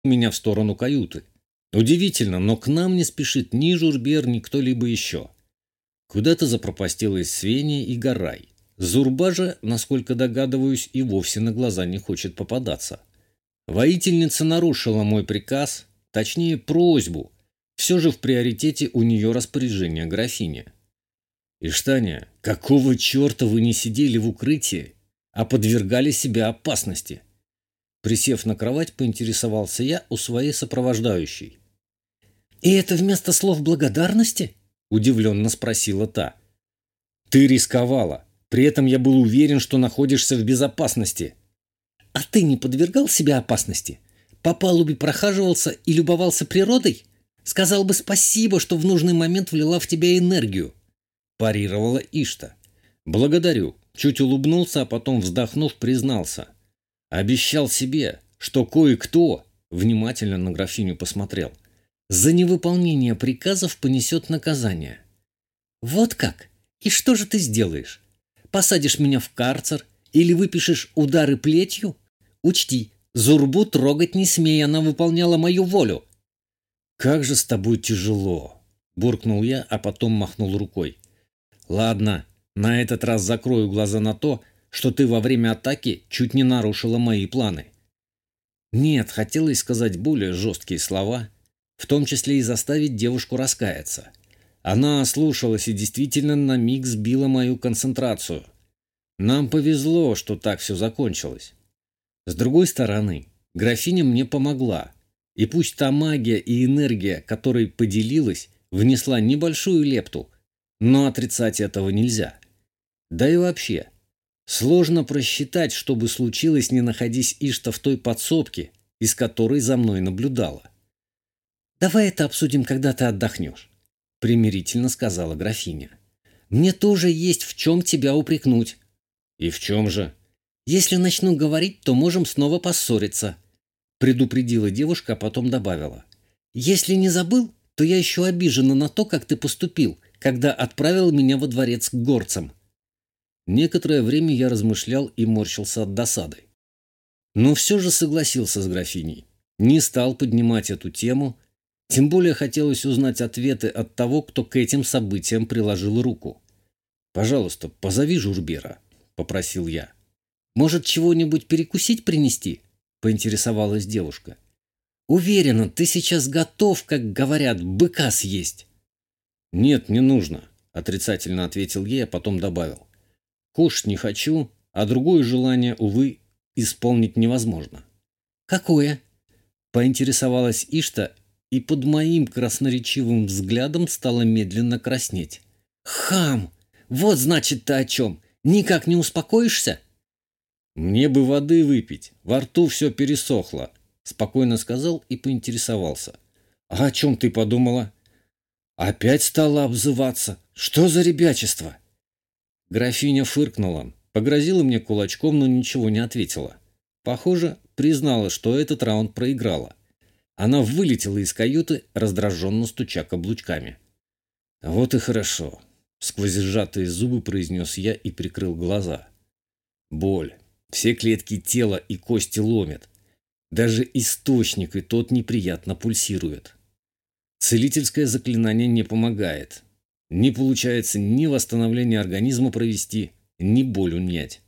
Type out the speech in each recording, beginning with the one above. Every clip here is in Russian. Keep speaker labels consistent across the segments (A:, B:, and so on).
A: меня в сторону каюты. Удивительно, но к нам не спешит ни Журбер, ни кто-либо еще. Куда-то запропастилась Свеня и Гарай. Зурба же, насколько догадываюсь, и вовсе на глаза не хочет попадаться. Воительница нарушила мой приказ, точнее просьбу. Все же в приоритете у нее распоряжение графини. «Иштания, какого черта вы не сидели в укрытии, а подвергали себя опасности?» Присев на кровать, поинтересовался я у своей сопровождающей. «И это вместо слов благодарности?» – удивленно спросила та. «Ты рисковала. При этом я был уверен, что находишься в безопасности». «А ты не подвергал себя опасности? По палубе прохаживался и любовался природой? Сказал бы спасибо, что в нужный момент влила в тебя энергию», – парировала Ишта. «Благодарю». Чуть улыбнулся, а потом, вздохнув, признался. Обещал себе, что кое-кто, внимательно на графиню посмотрел, за невыполнение приказов понесет наказание. «Вот как? И что же ты сделаешь? Посадишь меня в карцер или выпишешь удары плетью? Учти, Зурбу трогать не смей, она выполняла мою волю». «Как же с тобой тяжело!» – буркнул я, а потом махнул рукой. «Ладно, на этот раз закрою глаза на то, что ты во время атаки чуть не нарушила мои планы». Нет, хотелось сказать более жесткие слова, в том числе и заставить девушку раскаяться. Она ослушалась и действительно на миг сбила мою концентрацию. Нам повезло, что так все закончилось. С другой стороны, графиня мне помогла, и пусть та магия и энергия, которой поделилась, внесла небольшую лепту, но отрицать этого нельзя. Да и вообще, сложно просчитать, что бы случилось, не находясь Ишта в той подсобке, из которой за мной наблюдала. «Давай это обсудим, когда ты отдохнешь», — примирительно сказала графиня. «Мне тоже есть в чем тебя упрекнуть». «И в чем же?» «Если начну говорить, то можем снова поссориться», — предупредила девушка, а потом добавила. «Если не забыл, то я еще обижена на то, как ты поступил, когда отправил меня во дворец к горцам». Некоторое время я размышлял и морщился от досады. Но все же согласился с графиней. Не стал поднимать эту тему, тем более хотелось узнать ответы от того, кто к этим событиям приложил руку. «Пожалуйста, позови Журбера», — попросил я. «Может, чего-нибудь перекусить принести?» — поинтересовалась девушка. «Уверена, ты сейчас готов, как говорят, быка съесть». «Нет, не нужно», — отрицательно ответил ей, а потом добавил. «Кушать не хочу, а другое желание, увы, исполнить невозможно». «Какое?» — поинтересовалась Ишта, и под моим красноречивым взглядом стала медленно краснеть. «Хам! Вот значит ты о чем! Никак не успокоишься?» «Мне бы воды выпить, во рту все пересохло», — спокойно сказал и поинтересовался. «А о чем ты подумала?» «Опять стала обзываться. Что за ребячество?» Графиня фыркнула, погрозила мне кулачком, но ничего не ответила. Похоже, признала, что этот раунд проиграла. Она вылетела из каюты, раздраженно стуча каблучками. «Вот и хорошо», — сквозь сжатые зубы произнес я и прикрыл глаза. Боль. Все клетки тела и кости ломят. Даже источник и тот неприятно пульсирует. Целительское заклинание не помогает. Не получается ни восстановление организма провести, ни боль унять.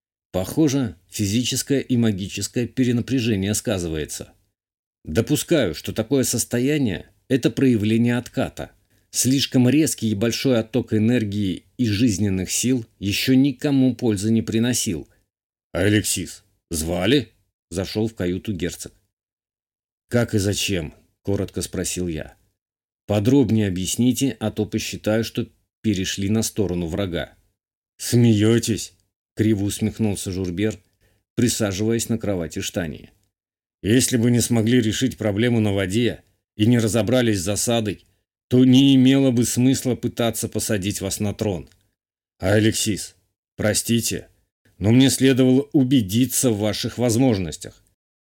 A: Похоже, физическое и магическое перенапряжение сказывается. Допускаю, что такое состояние – это проявление отката. Слишком резкий и большой отток энергии и жизненных сил еще никому пользы не приносил. «Алексис, звали?» – зашел в каюту герцог. «Как и зачем?» – коротко спросил я. «Подробнее объясните, а то посчитаю, что перешли на сторону врага». «Смеетесь?» – криво усмехнулся Журбер, присаживаясь на кровати Штании. «Если бы не смогли решить проблему на воде и не разобрались с засадой, то не имело бы смысла пытаться посадить вас на трон. А Алексис, простите, но мне следовало убедиться в ваших возможностях.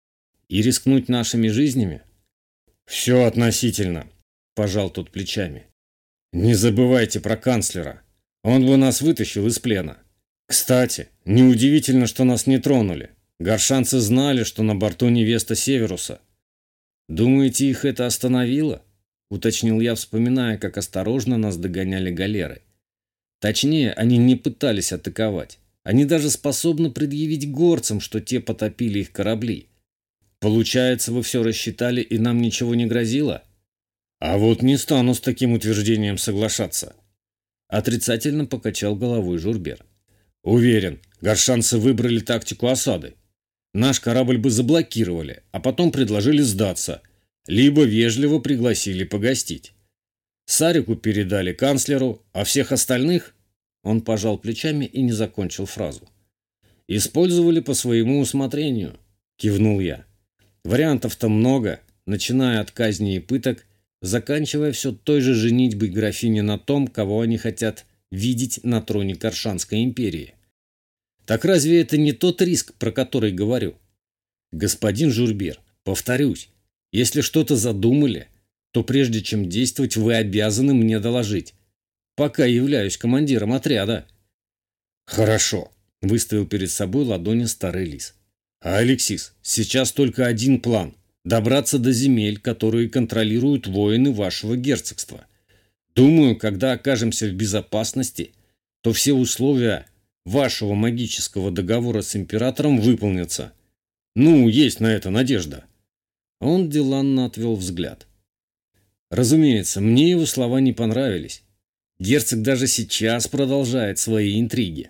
A: И рискнуть нашими жизнями? Все относительно», – пожал тот плечами. «Не забывайте про канцлера. Он бы нас вытащил из плена. Кстати, неудивительно, что нас не тронули. Горшанцы знали, что на борту невеста Северуса. Думаете, их это остановило? Уточнил я, вспоминая, как осторожно нас догоняли галеры. Точнее, они не пытались атаковать. Они даже способны предъявить горцам, что те потопили их корабли. Получается, вы все рассчитали и нам ничего не грозило? А вот не стану с таким утверждением соглашаться. Отрицательно покачал головой Журбер. Уверен, горшанцы выбрали тактику осады. Наш корабль бы заблокировали, а потом предложили сдаться, либо вежливо пригласили погостить. Сарику передали канцлеру, а всех остальных... Он пожал плечами и не закончил фразу. «Использовали по своему усмотрению», — кивнул я. «Вариантов-то много, начиная от казни и пыток, заканчивая все той же женитьбой графини на том, кого они хотят видеть на троне Коршанской империи. Так разве это не тот риск, про который говорю? Господин Журбер, повторюсь, если что-то задумали, то прежде чем действовать, вы обязаны мне доложить. Пока являюсь командиром отряда». «Хорошо», — выставил перед собой ладони старый лис. «А, Алексис, сейчас только один план — добраться до земель, которые контролируют воины вашего герцогства. Думаю, когда окажемся в безопасности, то все условия вашего магического договора с императором выполнятся. Ну, есть на это надежда». Он деланно отвел взгляд. Разумеется, мне его слова не понравились. Герцог даже сейчас продолжает свои интриги.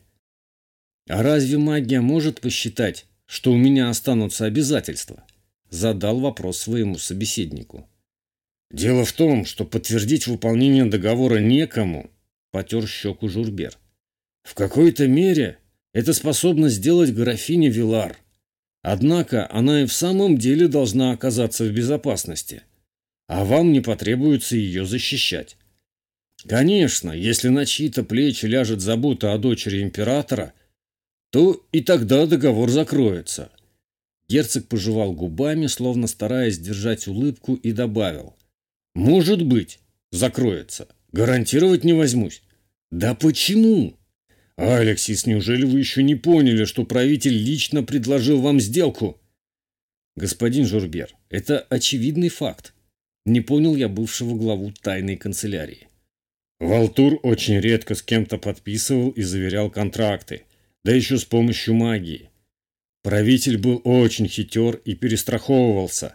A: «А разве магия может посчитать, что у меня останутся обязательства?» Задал вопрос своему собеседнику. «Дело в том, что подтвердить выполнение договора некому», — потер щеку Журбер. «В какой-то мере это способна сделать графиня Вилар. Однако она и в самом деле должна оказаться в безопасности, а вам не потребуется ее защищать. Конечно, если на чьи-то плечи ляжет забота о дочери императора, то и тогда договор закроется». Герцог пожевал губами, словно стараясь сдержать улыбку, и добавил. «Может быть, закроется. Гарантировать не возьмусь». «Да почему?» «Алексис, неужели вы еще не поняли, что правитель лично предложил вам сделку?» «Господин Журбер, это очевидный факт. Не понял я бывшего главу тайной канцелярии». «Валтур очень редко с кем-то подписывал и заверял контракты, да еще с помощью магии. Правитель был очень хитер и перестраховывался.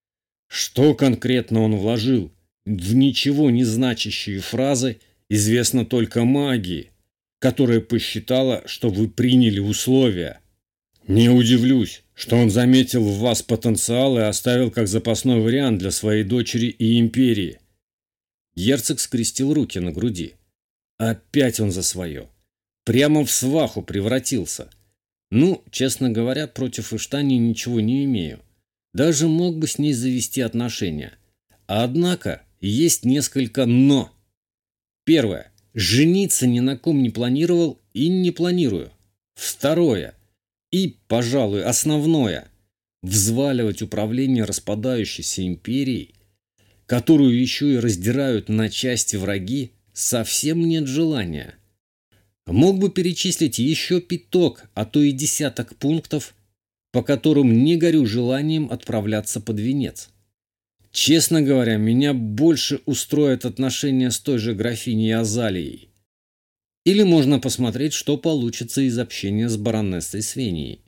A: Что конкретно он вложил в ничего не значащие фразы, известно только магии, которая посчитала, что вы приняли условия. Не удивлюсь, что он заметил в вас потенциал и оставил как запасной вариант для своей дочери и империи». Герцог скрестил руки на груди. Опять он за свое. Прямо в сваху превратился. Ну, честно говоря, против Иштани ничего не имею. Даже мог бы с ней завести отношения. Однако есть несколько «но». Первое. Жениться ни на ком не планировал и не планирую. Второе. И, пожалуй, основное. Взваливать управление распадающейся империей, которую еще и раздирают на части враги, совсем нет желания. Мог бы перечислить еще пяток, а то и десяток пунктов, по которым не горю желанием отправляться под венец. Честно говоря, меня больше устроят отношения с той же графиней Азалией. Или можно посмотреть, что получится из общения с баронессой Свенией.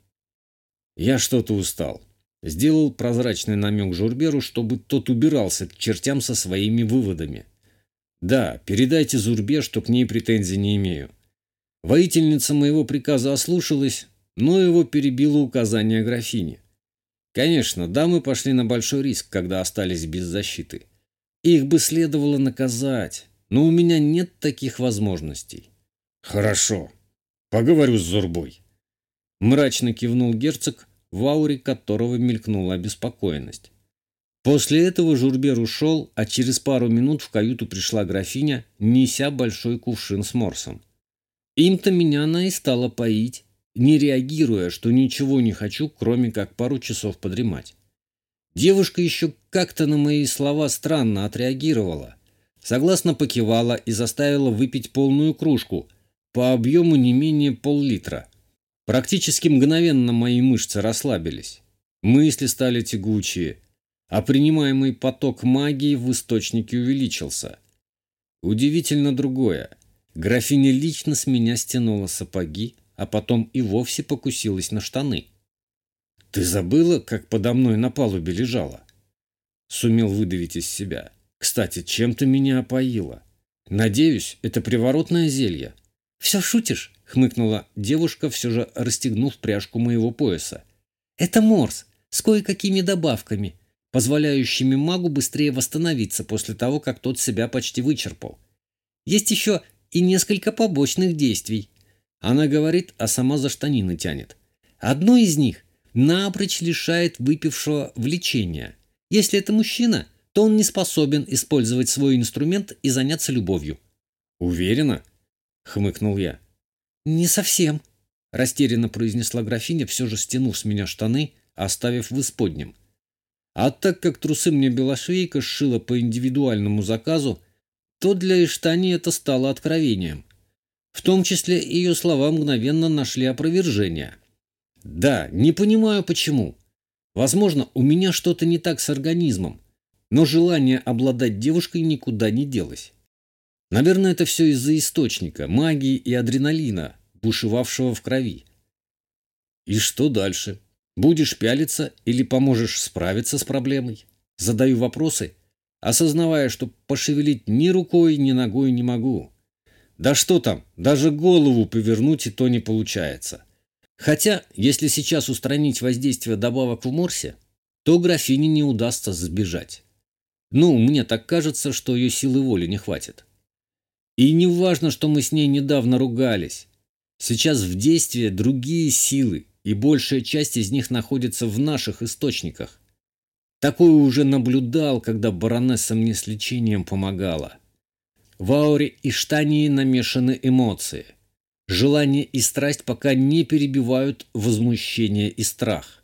A: Я что-то устал. Сделал прозрачный намек Журберу, чтобы тот убирался к чертям со своими выводами. Да, передайте Зурбе, что к ней претензий не имею. Воительница моего приказа ослушалась, но его перебило указание графини. Конечно, дамы пошли на большой риск, когда остались без защиты. Их бы следовало наказать, но у меня нет таких возможностей. «Хорошо, поговорю с Зурбой», — мрачно кивнул герцог, в ауре которого мелькнула обеспокоенность. После этого Журбер ушел, а через пару минут в каюту пришла графиня, неся большой кувшин с морсом. Им-то меня она и стала поить, не реагируя, что ничего не хочу, кроме как пару часов подремать. Девушка еще как-то на мои слова странно отреагировала. Согласно покивала и заставила выпить полную кружку, по объему не менее пол-литра. Практически мгновенно мои мышцы расслабились. Мысли стали тягучие. а принимаемый поток магии в источнике увеличился. Удивительно другое. Графиня лично с меня стянула сапоги, а потом и вовсе покусилась на штаны. «Ты забыла, как подо мной на палубе лежала?» Сумел выдавить из себя. «Кстати, чем ты меня опоила? Надеюсь, это приворотное зелье». «Все шутишь?» — хмыкнула девушка, все же расстегнув пряжку моего пояса. «Это морс с кое-какими добавками, позволяющими магу быстрее восстановиться после того, как тот себя почти вычерпал. Есть еще и несколько побочных действий». Она говорит, а сама за штанины тянет. «Одно из них напрочь лишает выпившего влечения. Если это мужчина, то он не способен использовать свой инструмент и заняться любовью». «Уверена?» — хмыкнул я. «Не совсем», — растерянно произнесла графиня, все же стянув с меня штаны, оставив в исподнем. А так как трусы мне белошвейка сшила по индивидуальному заказу, то для Иштани это стало откровением. В том числе ее слова мгновенно нашли опровержение. «Да, не понимаю почему. Возможно, у меня что-то не так с организмом, но желание обладать девушкой никуда не делось. Наверное, это все из-за источника, магии и адреналина, бушевавшего в крови». «И что дальше? Будешь пялиться или поможешь справиться с проблемой?» Задаю вопросы, осознавая, что пошевелить ни рукой, ни ногой не могу. Да что там, даже голову повернуть и то не получается. Хотя, если сейчас устранить воздействие добавок в морсе, то графине не удастся сбежать. Ну, мне так кажется, что ее силы воли не хватит. И не важно, что мы с ней недавно ругались. Сейчас в действии другие силы, и большая часть из них находится в наших источниках. Такое уже наблюдал, когда баронесса мне с лечением помогала. В ауре Иштании намешаны эмоции. Желание и страсть пока не перебивают возмущение и страх.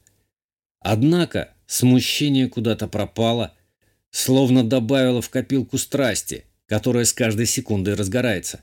A: Однако смущение куда-то пропало, словно добавило в копилку страсти, которая с каждой секундой разгорается.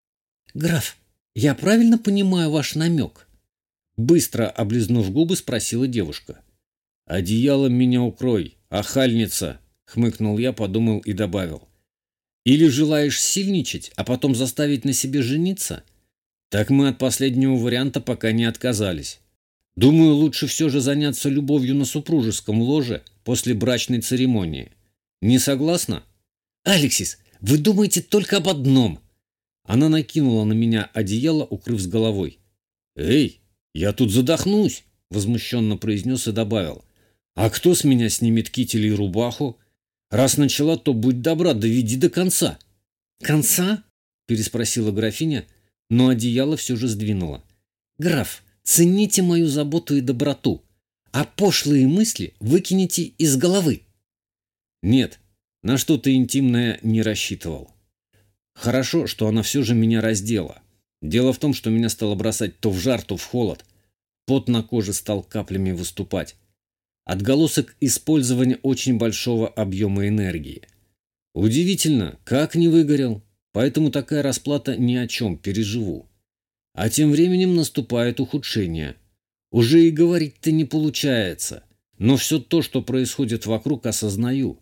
A: «Граф, я правильно понимаю ваш намек?» Быстро облизнув губы, спросила девушка. «Одеялом меня укрой, охальница!» — хмыкнул я, подумал и добавил. «Или желаешь сильничать, а потом заставить на себе жениться? Так мы от последнего варианта пока не отказались. Думаю, лучше все же заняться любовью на супружеском ложе после брачной церемонии. Не согласна?» «Алексис, вы думаете только об одном!» Она накинула на меня одеяло, укрыв с головой. «Эй, я тут задохнусь!» — возмущенно произнес и добавил. «А кто с меня снимет китель и рубаху? Раз начала, то будь добра, доведи до конца». «Конца?» — переспросила графиня, но одеяло все же сдвинула. «Граф, цените мою заботу и доброту, а пошлые мысли выкинете из головы». «Нет, на что-то интимное не рассчитывал. Хорошо, что она все же меня раздела. Дело в том, что меня стало бросать то в жар, то в холод. Пот на коже стал каплями выступать. Отголосок использования очень большого объема энергии. Удивительно, как не выгорел. Поэтому такая расплата ни о чем, переживу. А тем временем наступает ухудшение. Уже и говорить-то не получается. Но все то, что происходит вокруг, осознаю.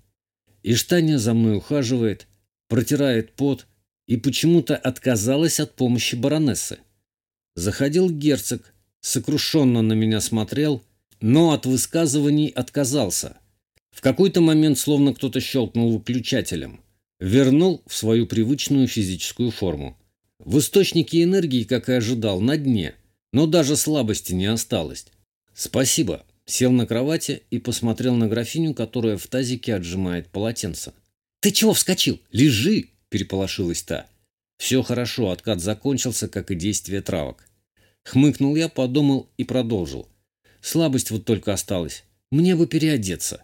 A: Иштаня за мной ухаживает, протирает пот и почему-то отказалась от помощи баронессы. Заходил герцог, сокрушенно на меня смотрел, но от высказываний отказался. В какой-то момент словно кто-то щелкнул выключателем. Вернул в свою привычную физическую форму. В источнике энергии, как и ожидал, на дне, но даже слабости не осталось. «Спасибо», — сел на кровати и посмотрел на графиню, которая в тазике отжимает полотенце. «Ты чего вскочил? Лежи!» — переполошилась та. «Все хорошо, откат закончился, как и действие травок». Хмыкнул я, подумал и продолжил. «Слабость вот только осталась. Мне бы переодеться».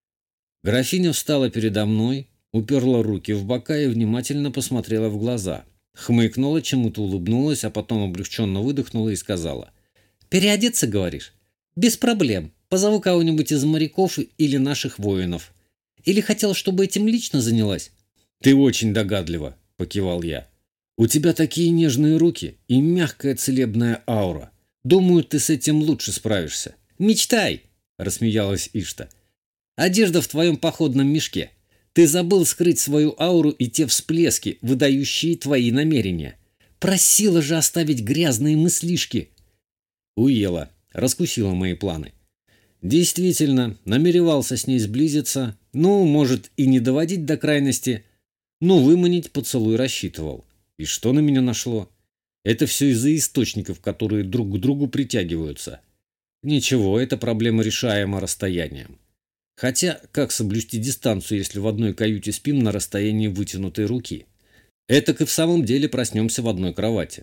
A: Графиня встала передо мной, уперла руки в бока и внимательно посмотрела в глаза. Хмыкнула, чему-то улыбнулась, а потом облегченно выдохнула и сказала. «Переодеться, говоришь? Без проблем. Позову кого-нибудь из моряков или наших воинов. Или хотел, чтобы этим лично занялась?» «Ты очень догадлива», — покивал я. «У тебя такие нежные руки и мягкая целебная аура. Думаю, ты с этим лучше справишься». «Мечтай!» — рассмеялась Ишта. Одежда в твоем походном мешке. Ты забыл скрыть свою ауру и те всплески, выдающие твои намерения. Просила же оставить грязные мыслишки. Уела, раскусила мои планы. Действительно, намеревался с ней сблизиться, ну, может, и не доводить до крайности, но выманить поцелуй рассчитывал. И что на меня нашло? Это все из-за источников, которые друг к другу притягиваются. Ничего, эта проблема решаема расстоянием. Хотя, как соблюсти дистанцию, если в одной каюте спим на расстоянии вытянутой руки? Этак и в самом деле проснемся в одной кровати.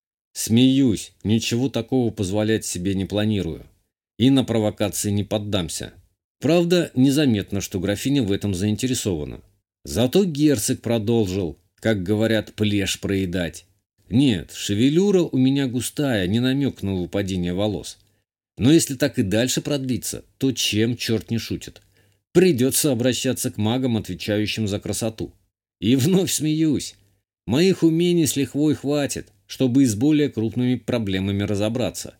A: Смеюсь, ничего такого позволять себе не планирую. И на провокации не поддамся. Правда, незаметно, что графиня в этом заинтересована. Зато герцог продолжил, как говорят, плешь проедать. Нет, шевелюра у меня густая, не намек на выпадение волос. Но если так и дальше продлится, то чем черт не шутит? Придется обращаться к магам, отвечающим за красоту. И вновь смеюсь. Моих умений с лихвой хватит, чтобы и с более крупными проблемами разобраться.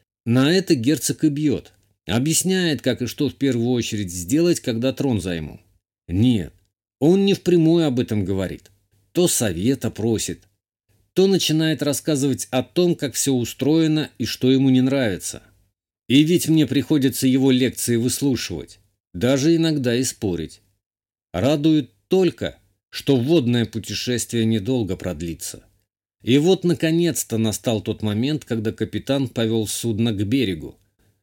A: На это герцог и бьет. Объясняет, как и что в первую очередь сделать, когда трон займу. Нет, он не впрямую об этом говорит. То совета просит, то начинает рассказывать о том, как все устроено и что ему не нравится. И ведь мне приходится его лекции выслушивать, даже иногда и спорить. Радует только, что водное путешествие недолго продлится. И вот, наконец-то, настал тот момент, когда капитан повел судно к берегу.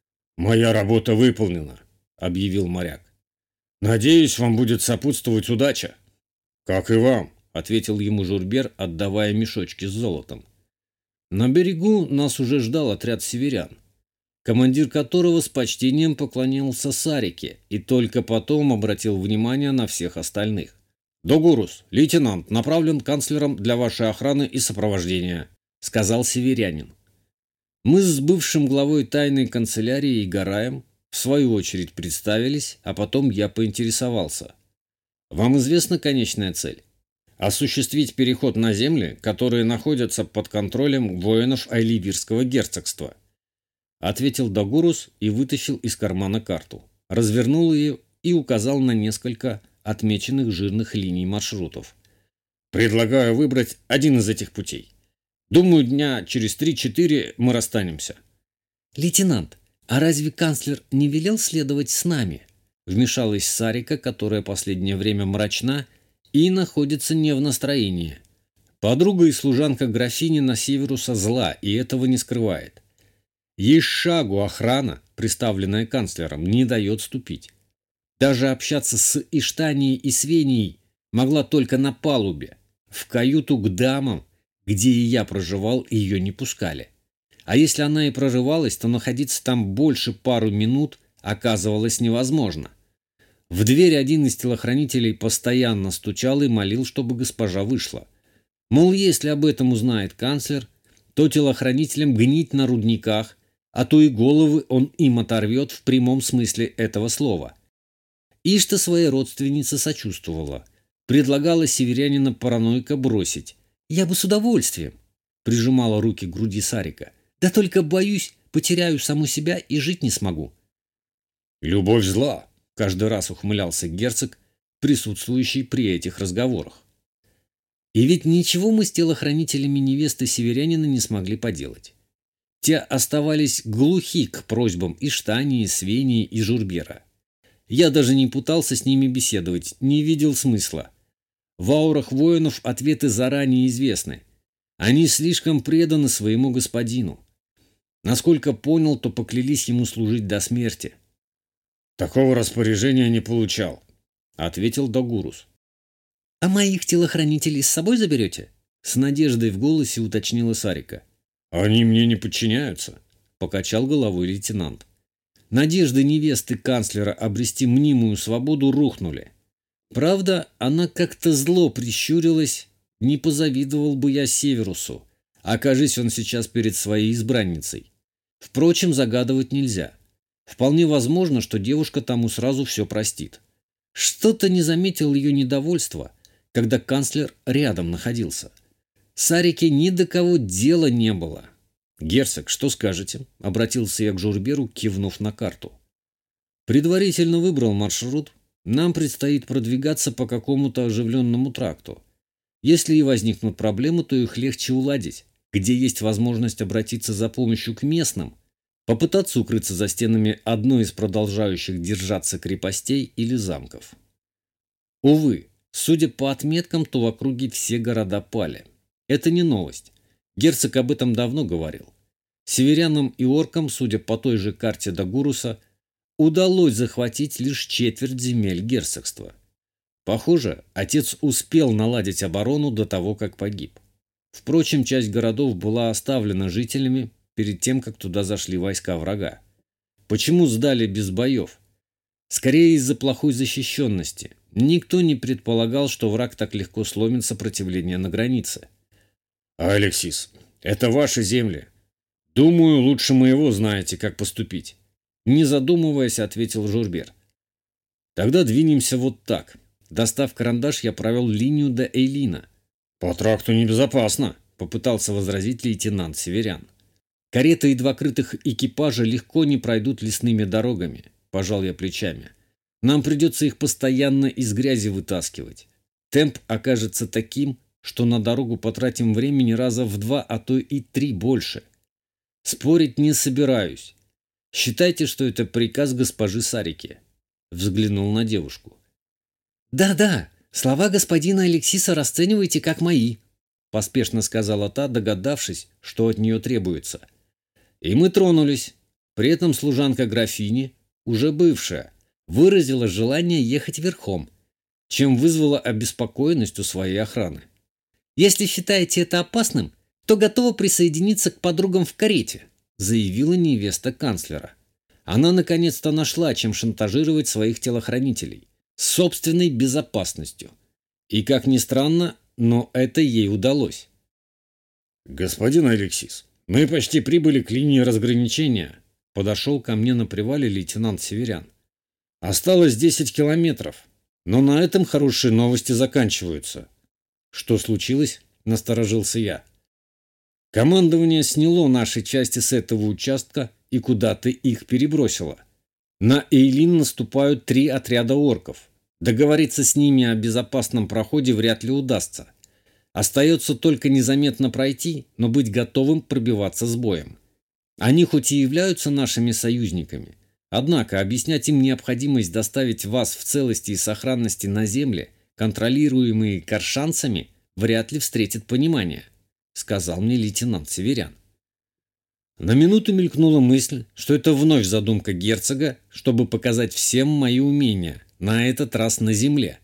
A: «Моя работа выполнена», — объявил моряк. «Надеюсь, вам будет сопутствовать удача». «Как и вам», — ответил ему Журбер, отдавая мешочки с золотом. На берегу нас уже ждал отряд северян, командир которого с почтением поклонился Сарике и только потом обратил внимание на всех остальных. «Догурус, лейтенант, направлен канцлером для вашей охраны и сопровождения», — сказал северянин. Мы с бывшим главой тайной канцелярии Гараем в свою очередь представились, а потом я поинтересовался. «Вам известна конечная цель? Осуществить переход на земли, которые находятся под контролем воинов Айливирского герцогства», — ответил Догурус и вытащил из кармана карту, развернул ее и указал на несколько отмеченных жирных линий маршрутов. «Предлагаю выбрать один из этих путей. Думаю, дня через 3-4 мы расстанемся». «Лейтенант, а разве канцлер не велел следовать с нами?» Вмешалась Сарика, которая последнее время мрачна и находится не в настроении. Подруга и служанка графини Северуса зла и этого не скрывает. Ей шагу охрана, представленная канцлером, не дает ступить. Даже общаться с Иштанией и Свенией могла только на палубе. В каюту к дамам, где и я проживал, ее не пускали. А если она и прорывалась, то находиться там больше пару минут оказывалось невозможно. В дверь один из телохранителей постоянно стучал и молил, чтобы госпожа вышла. Мол, если об этом узнает канцлер, то телохранителям гнить на рудниках, а то и головы он им оторвет в прямом смысле этого слова. Ишта своей родственнице сочувствовала. Предлагала северянина параноика бросить. «Я бы с удовольствием», — прижимала руки к груди Сарика. «Да только боюсь, потеряю саму себя и жить не смогу». «Любовь зла», — каждый раз ухмылялся герцог, присутствующий при этих разговорах. И ведь ничего мы с телохранителями невесты северянина не смогли поделать. Те оставались глухи к просьбам Иштании, Свении и Журбера. Я даже не пытался с ними беседовать, не видел смысла. В аурах воинов ответы заранее известны. Они слишком преданы своему господину. Насколько понял, то поклялись ему служить до смерти. «Такого распоряжения не получал», — ответил Догурус. «А моих телохранителей с собой заберете?» — с надеждой в голосе уточнила Сарика. «Они мне не подчиняются», — покачал головой лейтенант. Надежды невесты канцлера обрести мнимую свободу рухнули. Правда, она как-то зло прищурилась, не позавидовал бы я Северусу, окажись он сейчас перед своей избранницей. Впрочем, загадывать нельзя. Вполне возможно, что девушка тому сразу все простит. Что-то не заметил ее недовольства, когда канцлер рядом находился. Сарике ни до кого дела не было. «Герцог, что скажете?» — обратился я к Журберу, кивнув на карту. Предварительно выбрал маршрут. Нам предстоит продвигаться по какому-то оживленному тракту. Если и возникнут проблемы, то их легче уладить. Где есть возможность обратиться за помощью к местным, попытаться укрыться за стенами одной из продолжающих держаться крепостей или замков. Увы, судя по отметкам, то в округе все города пали. Это не новость. Герцог об этом давно говорил. Северянам и оркам, судя по той же карте Дагуруса, удалось захватить лишь четверть земель герцогства. Похоже, отец успел наладить оборону до того, как погиб. Впрочем, часть городов была оставлена жителями перед тем, как туда зашли войска врага. Почему сдали без боев? Скорее из-за плохой защищенности. Никто не предполагал, что враг так легко сломит сопротивление на границе. «Алексис, это ваши земли. Думаю, лучше моего знаете, как поступить». Не задумываясь, ответил Журбер. «Тогда двинемся вот так». Достав карандаш, я провел линию до Эйлина. «По тракту небезопасно», — попытался возразить лейтенант Северян. «Карета и два крытых экипажа легко не пройдут лесными дорогами», — пожал я плечами. «Нам придется их постоянно из грязи вытаскивать. Темп окажется таким, что на дорогу потратим времени раза в 2, а то и 3 больше. Спорить не собираюсь. Считайте, что это приказ госпожи Сарики», — взглянул на девушку. «Да-да, слова господина Алексиса расценивайте как мои», — поспешно сказала та, догадавшись, что от нее требуется. И мы тронулись. При этом служанка графини, уже бывшая, выразила желание ехать верхом, чем вызвала обеспокоенность у своей охраны. «Если считаете это опасным, то готова присоединиться к подругам в карете», — заявила невеста канцлера. Она наконец-то нашла, чем шантажировать своих телохранителей. Собственной безопасностью. И, как ни странно, но это ей удалось. «Господин Алексис, мы почти прибыли к линии разграничения», — подошел ко мне на привале лейтенант Северян. «Осталось 10 километров, но на этом хорошие новости заканчиваются». «Что случилось?» — насторожился я. «Командование сняло наши части с этого участка и куда-то их перебросило. На Эйлин наступают 3 отряда орков. Договориться с ними о безопасном проходе вряд ли удастся. Остается только незаметно пройти, но быть готовым пробиваться с боем. Они хоть и являются нашими союзниками, однако объяснять им необходимость доставить вас в целости и сохранности на земле, контролируемые каршанцами, вряд ли встретит понимание», — сказал мне лейтенант Северян. На минуту мелькнула мысль, что это вновь задумка герцога, чтобы показать всем мои умения, на этот раз на земле.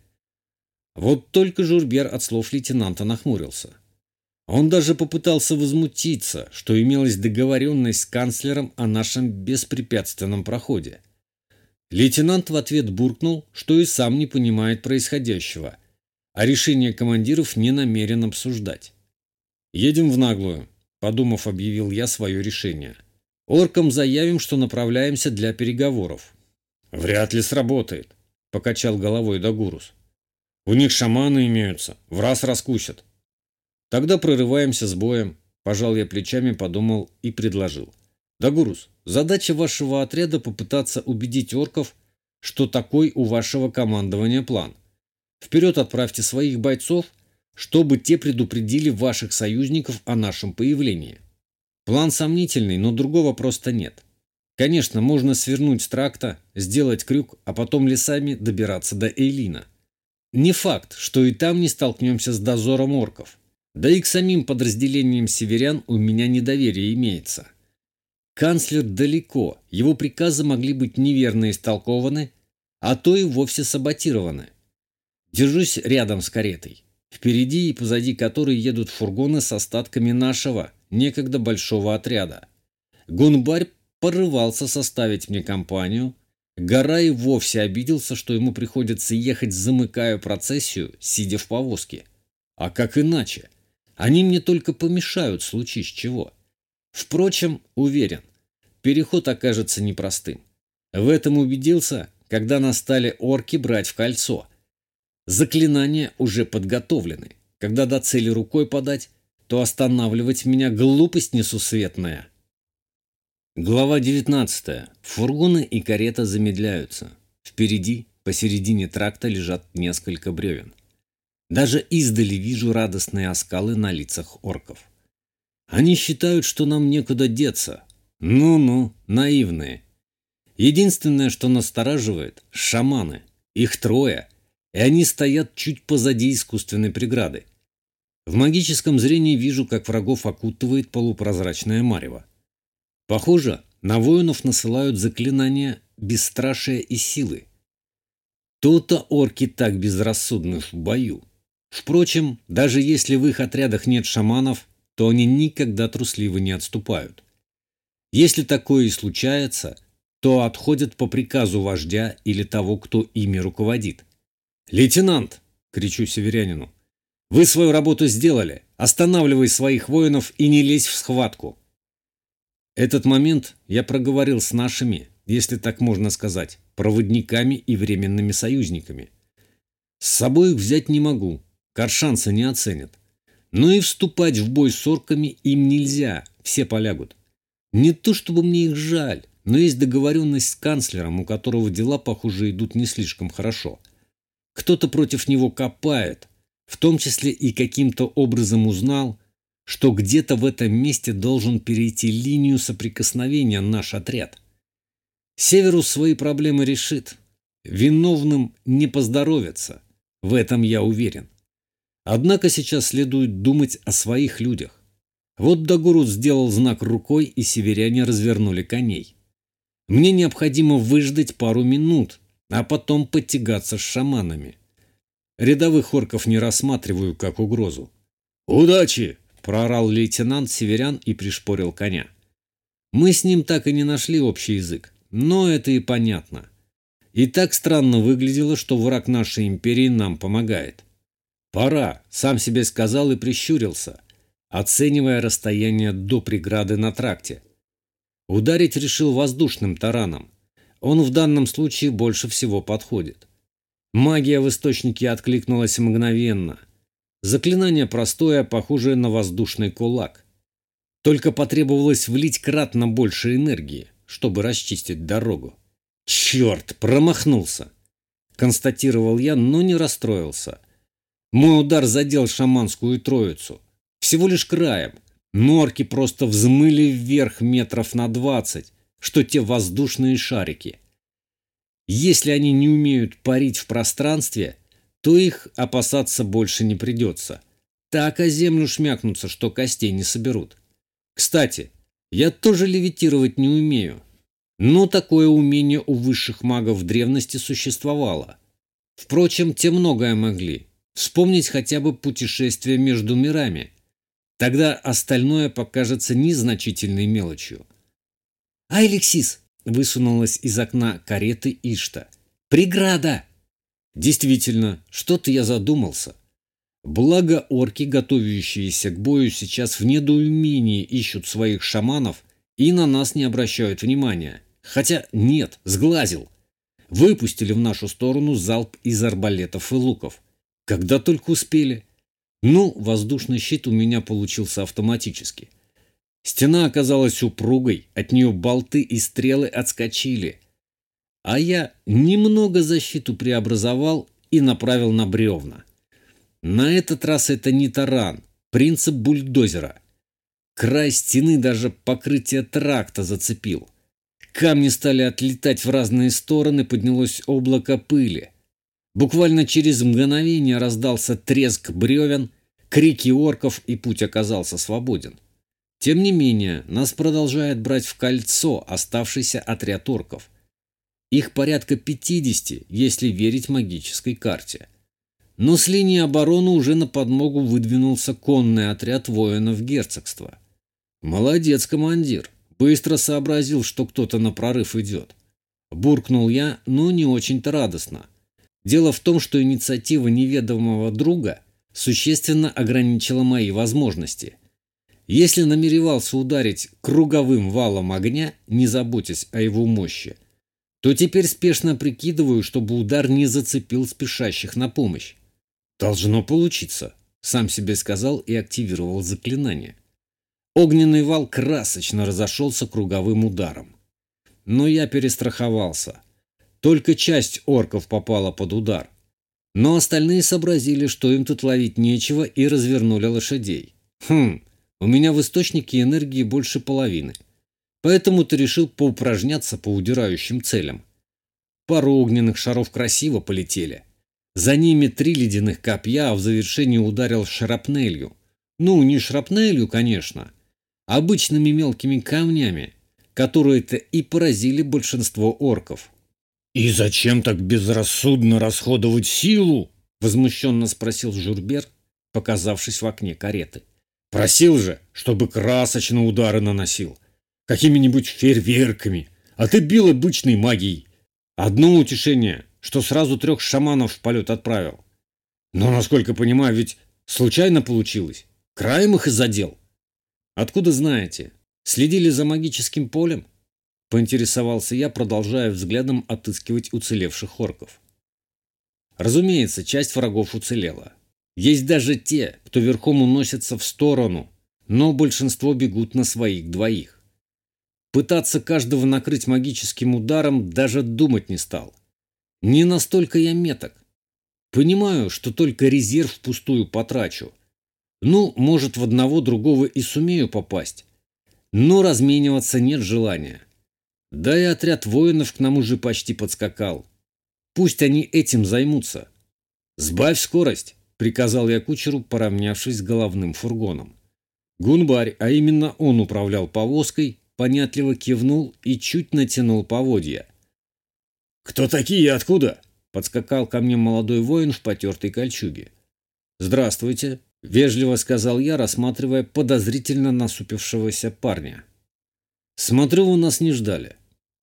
A: Вот только Журбер от слов лейтенанта нахмурился. Он даже попытался возмутиться, что имелась договоренность с канцлером о нашем беспрепятственном проходе. Лейтенант в ответ буркнул, что и сам не понимает происходящего, а решение командиров не намерен обсуждать. «Едем в наглую», — подумав, объявил я свое решение. «Оркам заявим, что направляемся для переговоров». «Вряд ли сработает», — покачал головой Дагурус. «У них шаманы имеются, в раз раскусят». «Тогда прорываемся с боем», — пожал я плечами, подумал и предложил. «Дагурус, задача вашего отряда попытаться убедить орков, что такой у вашего командования план. Вперед отправьте своих бойцов, чтобы те предупредили ваших союзников о нашем появлении. План сомнительный, но другого просто нет. Конечно, можно свернуть с тракта, сделать крюк, а потом лесами добираться до Эйлина. Не факт, что и там не столкнемся с дозором орков. Да и к самим подразделениям северян у меня недоверие имеется. Канцлер далеко, его приказы могли быть неверно истолкованы, а то и вовсе саботированы. Держусь рядом с каретой, впереди и позади которой едут фургоны с остатками нашего, некогда большого отряда. Гунбарь порывался составить мне компанию. Гора и вовсе обиделся, что ему приходится ехать, замыкая процессию, сидя в повозке. А как иначе? Они мне только помешают, случись чего. Впрочем, уверен, переход окажется непростым. В этом убедился, когда нас стали орки брать в кольцо. Заклинания уже подготовлены. Когда до цели рукой подать, то останавливать меня глупость несусветная. Глава 19. Фургоны и карета замедляются. Впереди, посередине тракта, лежат несколько бревен. Даже издали вижу радостные оскалы на лицах орков. Они считают, что нам некуда деться. Ну-ну, наивные. Единственное, что настораживает – шаманы. Их трое, и они стоят чуть позади искусственной преграды. В магическом зрении вижу, как врагов окутывает полупрозрачное марево. Похоже, на воинов насылают заклинания бесстрашия и силы. То-то орки так безрассудны в бою. Впрочем, даже если в их отрядах нет шаманов, то они никогда трусливо не отступают. Если такое и случается, то отходят по приказу вождя или того, кто ими руководит. «Лейтенант!» — кричу северянину. «Вы свою работу сделали! Останавливай своих воинов и не лезь в схватку!» Этот момент я проговорил с нашими, если так можно сказать, проводниками и временными союзниками. С собой их взять не могу, каршанцы не оценят. Но и вступать в бой с орками им нельзя, все полягут. Не то чтобы мне их жаль, но есть договоренность с канцлером, у которого дела, похоже, идут не слишком хорошо. Кто-то против него копает, в том числе и каким-то образом узнал, что где-то в этом месте должен перейти линию соприкосновения наш отряд. Северус свои проблемы решит. Виновным не поздоровится. В этом я уверен. Однако сейчас следует думать о своих людях. Вот Дагурут сделал знак рукой, и северяне развернули коней. Мне необходимо выждать пару минут, а потом подтягаться с шаманами. Рядовых орков не рассматриваю как угрозу. «Удачи!» – проорал лейтенант северян и пришпорил коня. Мы с ним так и не нашли общий язык, но это и понятно. И так странно выглядело, что враг нашей империи нам помогает. «Пора», – сам себе сказал и прищурился, оценивая расстояние до преграды на тракте. Ударить решил воздушным тараном. Он в данном случае больше всего подходит. Магия в источнике откликнулась мгновенно. Заклинание простое, похожее на воздушный кулак. Только потребовалось влить кратно больше энергии, чтобы расчистить дорогу. «Черт, промахнулся!» – констатировал я, но не расстроился. Мой удар задел шаманскую троицу. Всего лишь краем. Но орки просто взмыли вверх метров на 20, что те воздушные шарики. Если они не умеют парить в пространстве, то их опасаться больше не придется. Так о землю шмякнутся, что костей не соберут. Кстати, я тоже левитировать не умею. Но такое умение у высших магов в древности существовало. Впрочем, те многое могли. Вспомнить хотя бы путешествие между мирами. Тогда остальное покажется незначительной мелочью. «Алексис!» – высунулась из окна кареты Ишта. «Преграда!» Действительно, что-то я задумался. Благо орки, готовящиеся к бою, сейчас в недоумении ищут своих шаманов и на нас не обращают внимания. Хотя нет, сглазил. Выпустили в нашу сторону залп из арбалетов и луков. Когда только успели. Ну, воздушный щит у меня получился автоматически. Стена оказалась упругой, от нее болты и стрелы отскочили. А я немного защиту преобразовал и направил на бревна. На этот раз это не таран, принцип бульдозера. Край стены даже покрытие тракта зацепил. Камни стали отлетать в разные стороны, поднялось облако пыли. Буквально через мгновение раздался треск бревен, крики орков, и путь оказался свободен. Тем не менее, нас продолжает брать в кольцо оставшийся отряд орков. Их порядка 50, если верить магической карте. Но с линии обороны уже на подмогу выдвинулся конный отряд воинов герцогства. «Молодец, командир! Быстро сообразил, что кто-то на прорыв идет». Буркнул я, но не очень-то радостно. Дело в том, что инициатива неведомого друга существенно ограничила мои возможности. Если намеревался ударить круговым валом огня, не заботясь о его мощи, то теперь спешно прикидываю, чтобы удар не зацепил спешащих на помощь. «Должно получиться», — сам себе сказал и активировал заклинание. Огненный вал красочно разошелся круговым ударом. Но я перестраховался. Только часть орков попала под удар. Но остальные сообразили, что им тут ловить нечего, и развернули лошадей. У меня в источнике энергии больше половины. Поэтому ты решил поупражняться по удирающим целям. Пару огненных шаров красиво полетели. За ними 3 ледяных копья, а в завершении ударил шрапнелью. Ну, не шрапнелью, конечно, а обычными мелкими камнями, которые-то и поразили большинство орков. «И зачем так безрассудно расходовать силу?» — возмущенно спросил Журбер, показавшись в окне кареты. «Просил же, чтобы красочно удары наносил, какими-нибудь фейерверками, а ты бил обычной магией. Одно утешение, что сразу 3 шаманов в полет отправил. Но, насколько понимаю, ведь случайно получилось, краем их и задел». «Откуда знаете? Следили за магическим полем?» — поинтересовался я, продолжая взглядом отыскивать уцелевших орков. Разумеется, часть врагов уцелела. Есть даже те, кто верхом уносится в сторону, но большинство бегут на своих двоих. Пытаться каждого накрыть магическим ударом даже думать не стал. Не настолько я меток. Понимаю, что только резерв впустую потрачу. Ну, может, в одного-другого и сумею попасть. Но размениваться нет желания. Да и отряд воинов к нам уже почти подскакал. Пусть они этим займутся. «Сбавь скорость», — приказал я кучеру, поравнявшись с головным фургоном. Гунбарь, а именно он управлял повозкой, понятливо кивнул и чуть натянул поводья. «Кто такие и откуда?» — подскакал ко мне молодой воин в потертой кольчуге. «Здравствуйте», — вежливо сказал я, рассматривая подозрительно насупившегося парня. «Смотрю, вы нас не ждали».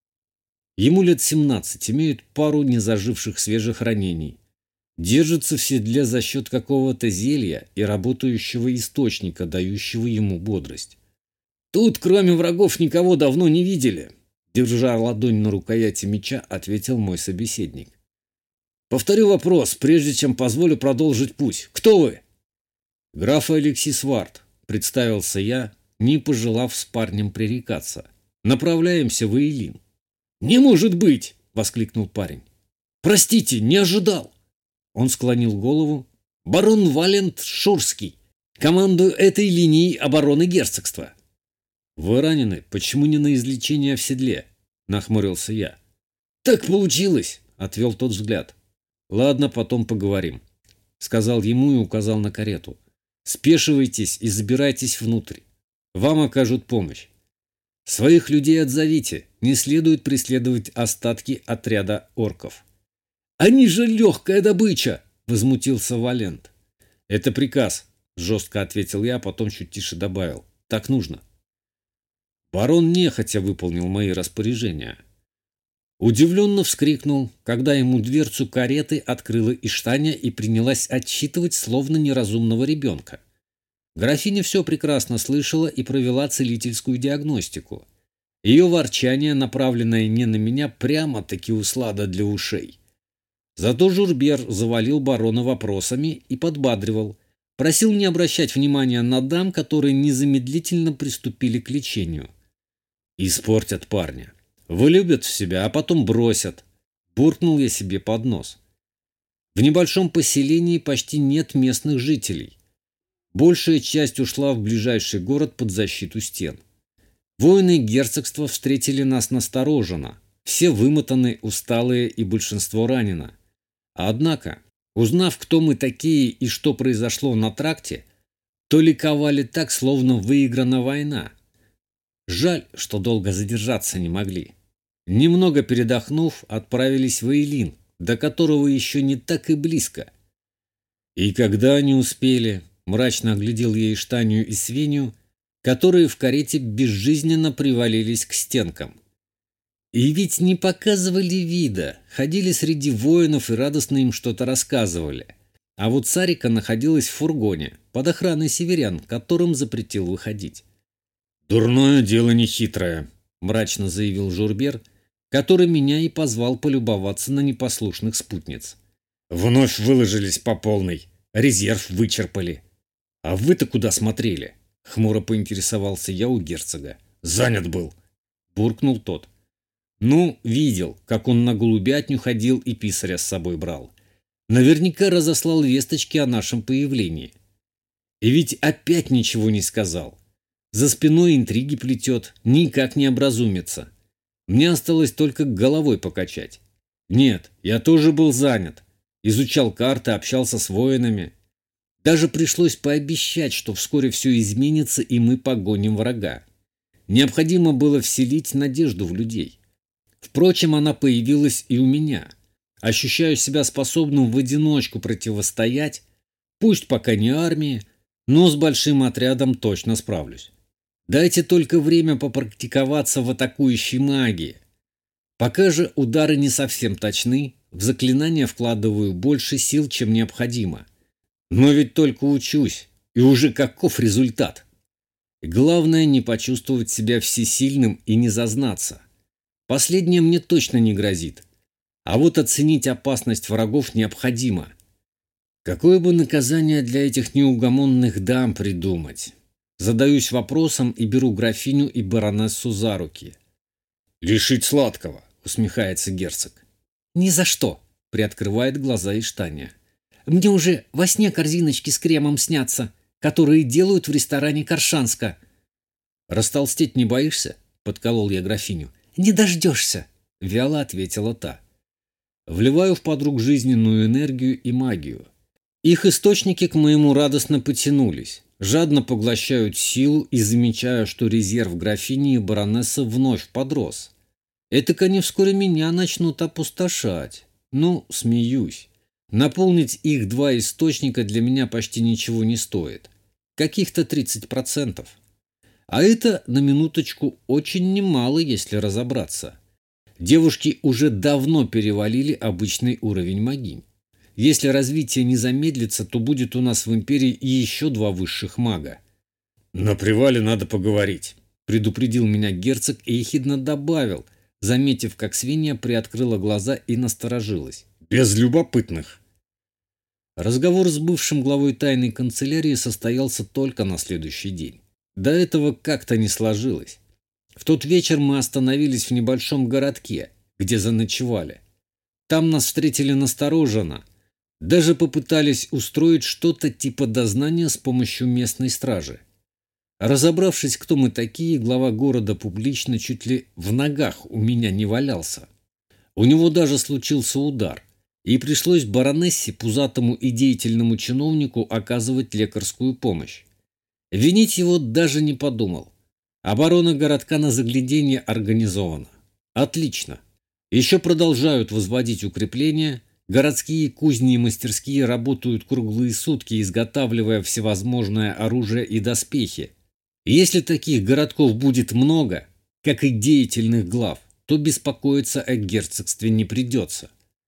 A: Ему лет 17, имеют пару незаживших свежих ранений. Держится в седле за счет какого-то зелья и работающего источника, дающего ему бодрость. «Тут, кроме врагов, никого давно не видели», — держа ладонь на рукояти меча, ответил мой собеседник. «Повторю вопрос, прежде чем позволю продолжить путь. Кто вы?» «Граф Алексей Сварт», — представился я, не пожелав с парнем пререкаться. «Направляемся в Эйлин». «Не может быть!» — воскликнул парень. «Простите, не ожидал!» Он склонил голову. «Барон Валент Шурский. Командую этой линией обороны герцогства». «Вы ранены? Почему не на излечение, а в седле?» — нахмурился я. «Так получилось!» — отвел тот взгляд. «Ладно, потом поговорим», — сказал ему и указал на карету. «Спешивайтесь и забирайтесь внутрь. Вам окажут помощь. Своих людей отзовите, не следует преследовать остатки отряда орков». «Они же легкая добыча!» — возмутился Валент. «Это приказ», — жестко ответил я, а потом чуть тише добавил. «Так нужно». Барон нехотя выполнил мои распоряжения. Удивленно вскрикнул, когда ему дверцу кареты открыла Иштаня и принялась отчитывать, словно неразумного ребенка. Графиня все прекрасно слышала и провела целительскую диагностику. Ее ворчание, направленное не на меня, прямо-таки услада для ушей. Зато Журбер завалил барона вопросами и подбадривал. Просил не обращать внимания на дам, которые незамедлительно приступили к лечению. «Испортят парня. Влюбят в себя, а потом бросят», — буркнул я себе под нос. В небольшом поселении почти нет местных жителей. Большая часть ушла в ближайший город под защиту стен. Воины герцогства встретили нас настороженно. Все вымотаны, усталые и большинство ранено. Однако, узнав, кто мы такие и что произошло на тракте, то ликовали так, словно выиграна война. Жаль, что долго задержаться не могли. Немного передохнув, отправились в Эйлин, до которого еще не так и близко. И когда они успели, мрачно оглядел я Иштанию и Свенью, которые в карете безжизненно привалились к стенкам. И ведь не показывали вида, ходили среди воинов и радостно им что-то рассказывали. А вот Сарика находилась в фургоне, под охраной северян, которым запретил выходить. «Дурное дело нехитрое», — мрачно заявил Журбер, который меня и позвал полюбоваться на непослушных спутниц. «Вновь выложились по полной, резерв вычерпали. А вы-то куда смотрели? Хмуро поинтересовался я у герцога. «Занят был», – буркнул тот. «Ну, видел, как он на голубятню ходил и писаря с собой брал. Наверняка разослал весточки о нашем появлении. И ведь опять ничего не сказал. За спиной интриги плетет, никак не образумится. Мне осталось только головой покачать. Нет, я тоже был занят. Изучал карты, общался с воинами. Даже пришлось пообещать, что вскоре все изменится и мы погоним врага. Необходимо было вселить надежду в людей. Впрочем, она появилась и у меня. Ощущаю себя способным в одиночку противостоять, пусть пока не армии, но с большим отрядом точно справлюсь. Дайте только время попрактиковаться в атакующей магии. Пока же удары не совсем точны, в заклинания вкладываю больше сил, чем необходимо. Но ведь только учусь, и уже каков результат? Главное не почувствовать себя всесильным и не зазнаться. Последнее мне точно не грозит. А вот оценить опасность врагов необходимо. Какое бы наказание для этих неугомонных дам придумать? Задаюсь вопросом и беру графиню и баронессу за руки. «Лишить сладкого», — усмехается герцог. «Ни за что», — приоткрывает глаза Иштания. «Мне уже во сне корзиночки с кремом снятся, которые делают в ресторане Коршанска». «Растолстеть не боишься?» — подколол я графиню. «Не дождешься», — вяло ответила та. Вливаю в подруг жизненную энергию и магию. Их источники к моему радостно потянулись, жадно поглощают силу и замечаю, что резерв графини и баронессы вновь подрос. Этак они вскоре меня начнут опустошать. Ну, смеюсь. Наполнить их два источника для меня почти ничего не стоит. Каких-то 30%. А это, на минуточку, очень немало, если разобраться. Девушки уже давно перевалили обычный уровень магинь. Если развитие не замедлится, то будет у нас в империи и еще два высших мага. «На привале надо поговорить», – предупредил меня герцог и ехидно добавил, заметив, как свинья приоткрыла глаза и насторожилась. «Без любопытных». Разговор с бывшим главой тайной канцелярии состоялся только на следующий день. До этого как-то не сложилось. В тот вечер мы остановились в небольшом городке, где заночевали. Там нас встретили настороженно. Даже попытались устроить что-то типа дознания с помощью местной стражи. Разобравшись, кто мы такие, глава города публично чуть ли в ногах у меня не валялся. У него даже случился удар, и пришлось баронессе, пузатому и деятельному чиновнику оказывать лекарскую помощь. Винить его даже не подумал. Оборона городка на загляденье организована. Отлично. Еще продолжают возводить укрепления. Городские кузни и мастерские работают круглые сутки, изготавливая всевозможное оружие и доспехи. Если таких городков будет много, как и деятельных глав, то беспокоиться о герцогстве не придется.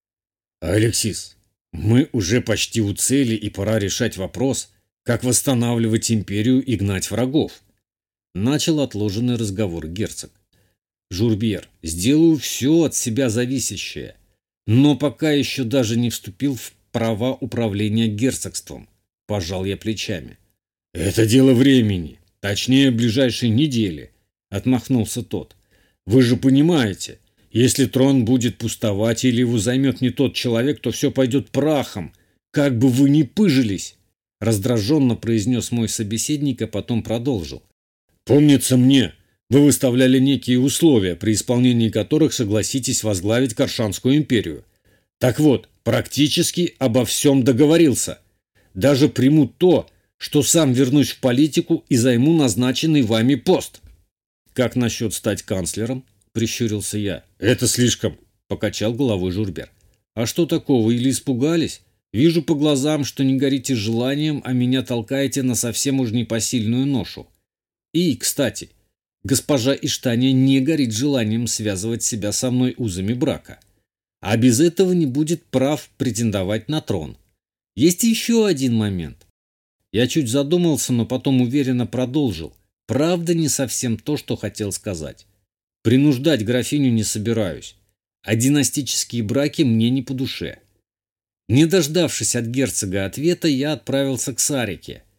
A: «Алексис, мы уже почти у цели, и пора решать вопрос, как восстанавливать империю и гнать врагов», — начал отложенный разговор герцог. «Журбер, сделаю все от себя зависящее, но пока еще даже не вступил в права управления герцогством», — пожал я плечами. «Это дело времени, точнее, ближайшей недели», — отмахнулся тот. «Вы же понимаете, если трон будет пустовать или его займет не тот человек, то все пойдет прахом, как бы вы ни пыжились», — раздраженно произнес мой собеседник, а потом продолжил. «Помнится мне, вы выставляли некие условия, при исполнении которых согласитесь возглавить Коршанскую империю. Так вот, практически обо всем договорился. Даже приму то, что сам вернусь в политику и займу назначенный вами пост». «Как насчет стать канцлером?» – прищурился я. «Это слишком», – покачал головой Журбер. «А что такого, или испугались? Вижу по глазам, что не горите желанием, а меня толкаете на совсем уж непосильную ношу. И, кстати, госпожа Иштания не горит желанием связывать себя со мной узами брака. А без этого не будет прав претендовать на трон. Есть еще один момент». Я чуть задумался, но потом уверенно продолжил. Правда, не совсем то, что хотел сказать. Принуждать графиню не собираюсь, а династические браки мне не по душе. Не дождавшись от герцога ответа, я отправился к Сарике.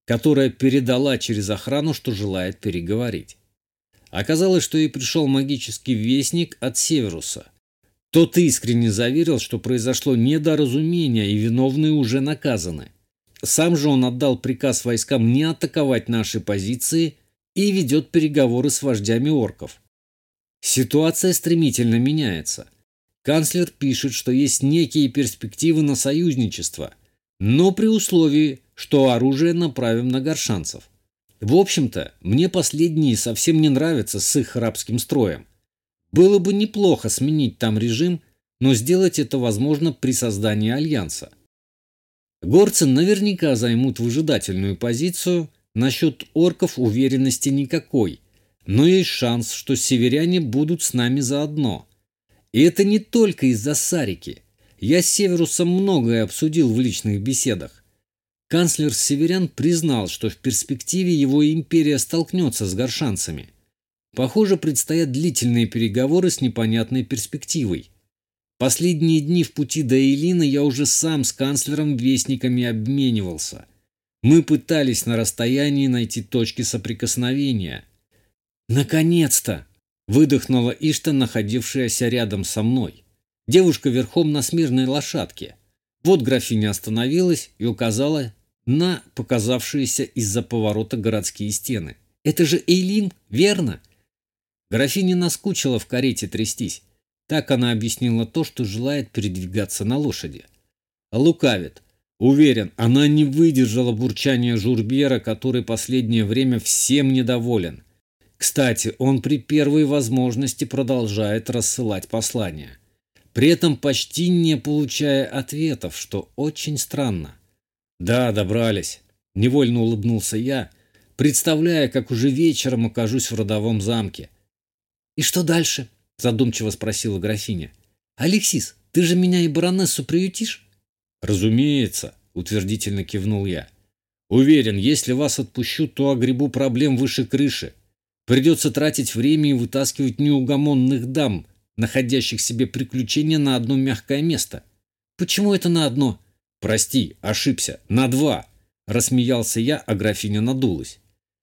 A: которая передала через охрану, что желает переговорить. Оказалось, что ей пришел магический вестник от Северуса. Тот искренне заверил, что произошло недоразумение и виновные уже наказаны. Сам же он отдал приказ войскам не атаковать наши позиции и ведет переговоры с вождями орков. Ситуация стремительно меняется. Канцлер пишет, что есть некие перспективы на союзничество, но при условии, что оружие направим на горшанцев. В общем-то, мне последние совсем не нравятся с их рабским строем. Было бы неплохо сменить там режим, но сделать это возможно при создании альянса. Горцы наверняка займут выжидательную позицию, насчет орков уверенности никакой, но есть шанс, что северяне будут с нами заодно. И это не только из-за Сарики. Я с Северусом многое обсудил в личных беседах. Канцлер северян признал, что в перспективе его империя столкнется с горшанцами. Похоже, предстоят длительные переговоры с непонятной перспективой. Последние дни в пути до Элины я уже сам с канцлером вестниками обменивался. Мы пытались на расстоянии найти точки соприкосновения. «Наконец-то!» – выдохнула Ишта, находившаяся рядом со мной. Девушка верхом на смирной лошадке. Вот графиня остановилась и указала на показавшиеся из-за поворота городские стены. «Это же Эйлин, верно?» Графине наскучило в карете трястись. Так она объяснила то, что желает передвигаться на лошади. Лукавит. Уверен, она не выдержала бурчания Журбера, который последнее время всем недоволен. Кстати, он при первой возможности продолжает рассылать послания. При этом почти не получая ответов, что очень странно. «Да, добрались», – невольно улыбнулся я, представляя, как уже вечером окажусь в родовом замке. «И что дальше?» – задумчиво спросила графиня. «Алексис, ты же меня и баронессу приютишь?» «Разумеется», – утвердительно кивнул я. «Уверен, если вас отпущу, то огребу проблем выше крыши. Придется тратить время и вытаскивать неугомонных дам, находящих себе приключения на одно мягкое место». «Почему это на одно?» «Прости, ошибся, на два», – рассмеялся я, а графиня надулась.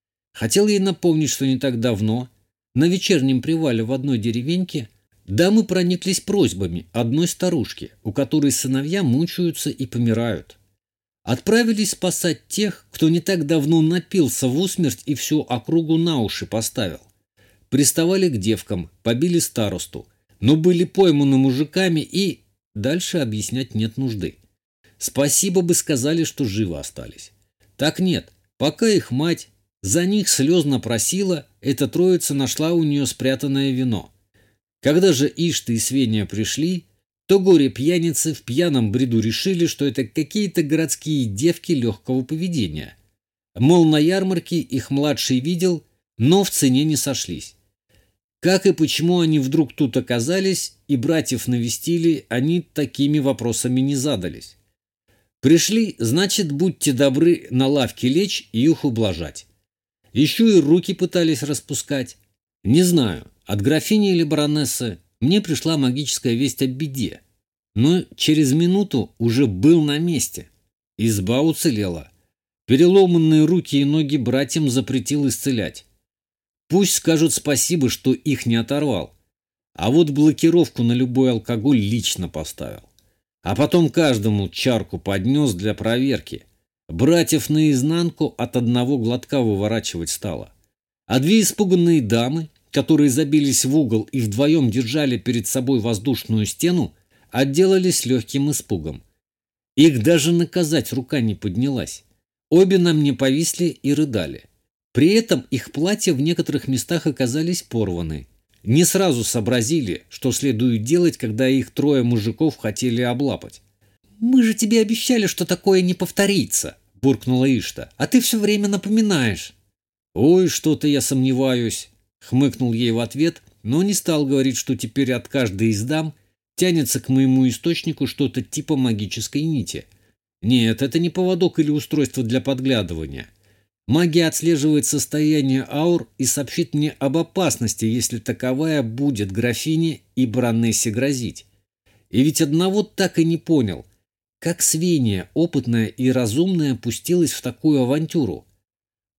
A: Хотел ей напомнить, что не так давно, на вечернем привале в одной деревеньке, дамы прониклись просьбами одной старушки, у которой сыновья мучаются и помирают. Отправились спасать тех, кто не так давно напился в усмерть и всю округу на уши поставил. Приставали к девкам, побили старосту, но были пойманы мужиками и... Дальше объяснять нет нужды. Спасибо бы сказали, что живы остались. Так нет, пока их мать за них слезно просила, эта троица нашла у нее спрятанное вино. Когда же Ишта и Свения пришли, то горе-пьяницы в пьяном бреду решили, что это какие-то городские девки легкого поведения. Мол, на ярмарке их младший видел, но в цене не сошлись. Как и почему они вдруг тут оказались и братьев навестили, они такими вопросами не задались. Пришли, значит, будьте добры на лавке лечь и их ублажать. Еще и руки пытались распускать. Не знаю, от графини или баронессы мне пришла магическая весть о беде, но через минуту уже был на месте. Изба уцелела. Переломанные руки и ноги братьям запретил исцелять. Пусть скажут спасибо, что их не оторвал. А вот блокировку на любой алкоголь лично поставил. А потом каждому чарку поднес для проверки. Братьев наизнанку от одного глотка выворачивать стало. А две испуганные дамы, которые забились в угол и вдвоем держали перед собой воздушную стену, отделались легким испугом. Их даже наказать рука не поднялась. Обе на мне повисли и рыдали. При этом их платья в некоторых местах оказались порваны. Не сразу сообразили, что следует делать, когда их трое мужиков хотели облапать. «Мы же тебе обещали, что такое не повторится», – буркнула Ишта, – «а ты все время напоминаешь». «Ой, что-то я сомневаюсь», – хмыкнул ей в ответ, но не стал говорить, что теперь от каждой из дам тянется к моему источнику что-то типа магической нити. Нет, это не поводок или устройство для подглядывания. Магия отслеживает состояние аур и сообщит мне об опасности, если таковая будет графине и баронессе грозить. И ведь одного так и не понял, как Свения, опытная и разумная, пустилась в такую авантюру.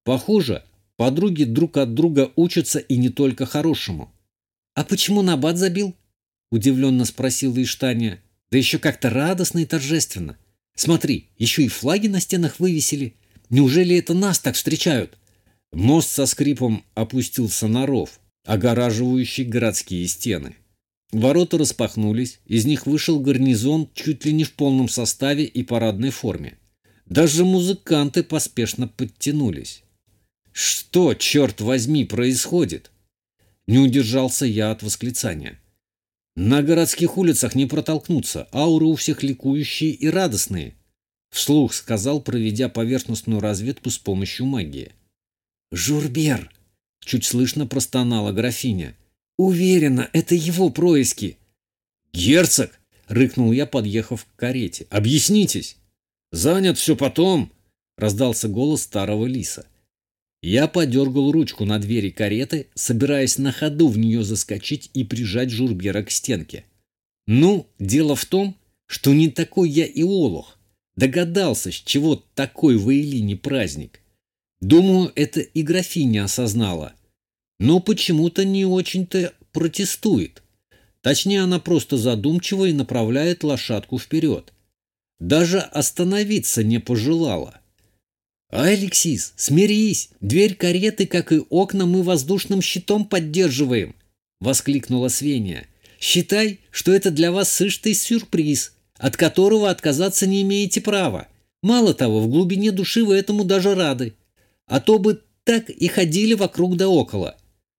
A: Похоже, подруги друг от друга учатся и не только хорошему. «А почему набат забил?» – удивленно спросила Иштания. «Да еще как-то радостно и торжественно. Смотри, еще и флаги на стенах вывесили. Неужели это нас так встречают?» Мост со скрипом опустился на ров, огораживающий городские стены. Ворота распахнулись, из них вышел гарнизон чуть ли не в полном составе и парадной форме. Даже музыканты поспешно подтянулись. «Что, черт возьми, происходит?» Не удержался я от восклицания. «На городских улицах не протолкнуться, ауры у всех ликующие и радостные», вслух сказал, проведя поверхностную разведку с помощью магии. «Журбер!» — чуть слышно простонала графиня. «Уверена, это его происки!» «Герцог!» — рыкнул я, подъехав к карете. «Объяснитесь!» «Занят все потом!» — раздался голос старого лиса. Я подергал ручку на двери кареты, собираясь на ходу в нее заскочить и прижать Журбера к стенке. Ну, дело в том, что не такой я и олух. Догадался, с чего такой в Эйлине праздник. Думаю, это и графиня осознала. Но почему-то не очень-то протестует. Точнее, она просто задумчиво и направляет лошадку вперед. Даже остановиться не пожелала. «Алексис, смирись! Дверь кареты, как и окна, мы воздушным щитом поддерживаем!» — воскликнула Свения. «Считай, что это для вас сыштый сюрприз, от которого отказаться не имеете права. Мало того, в глубине души вы этому даже рады. А то бы так и ходили вокруг да около».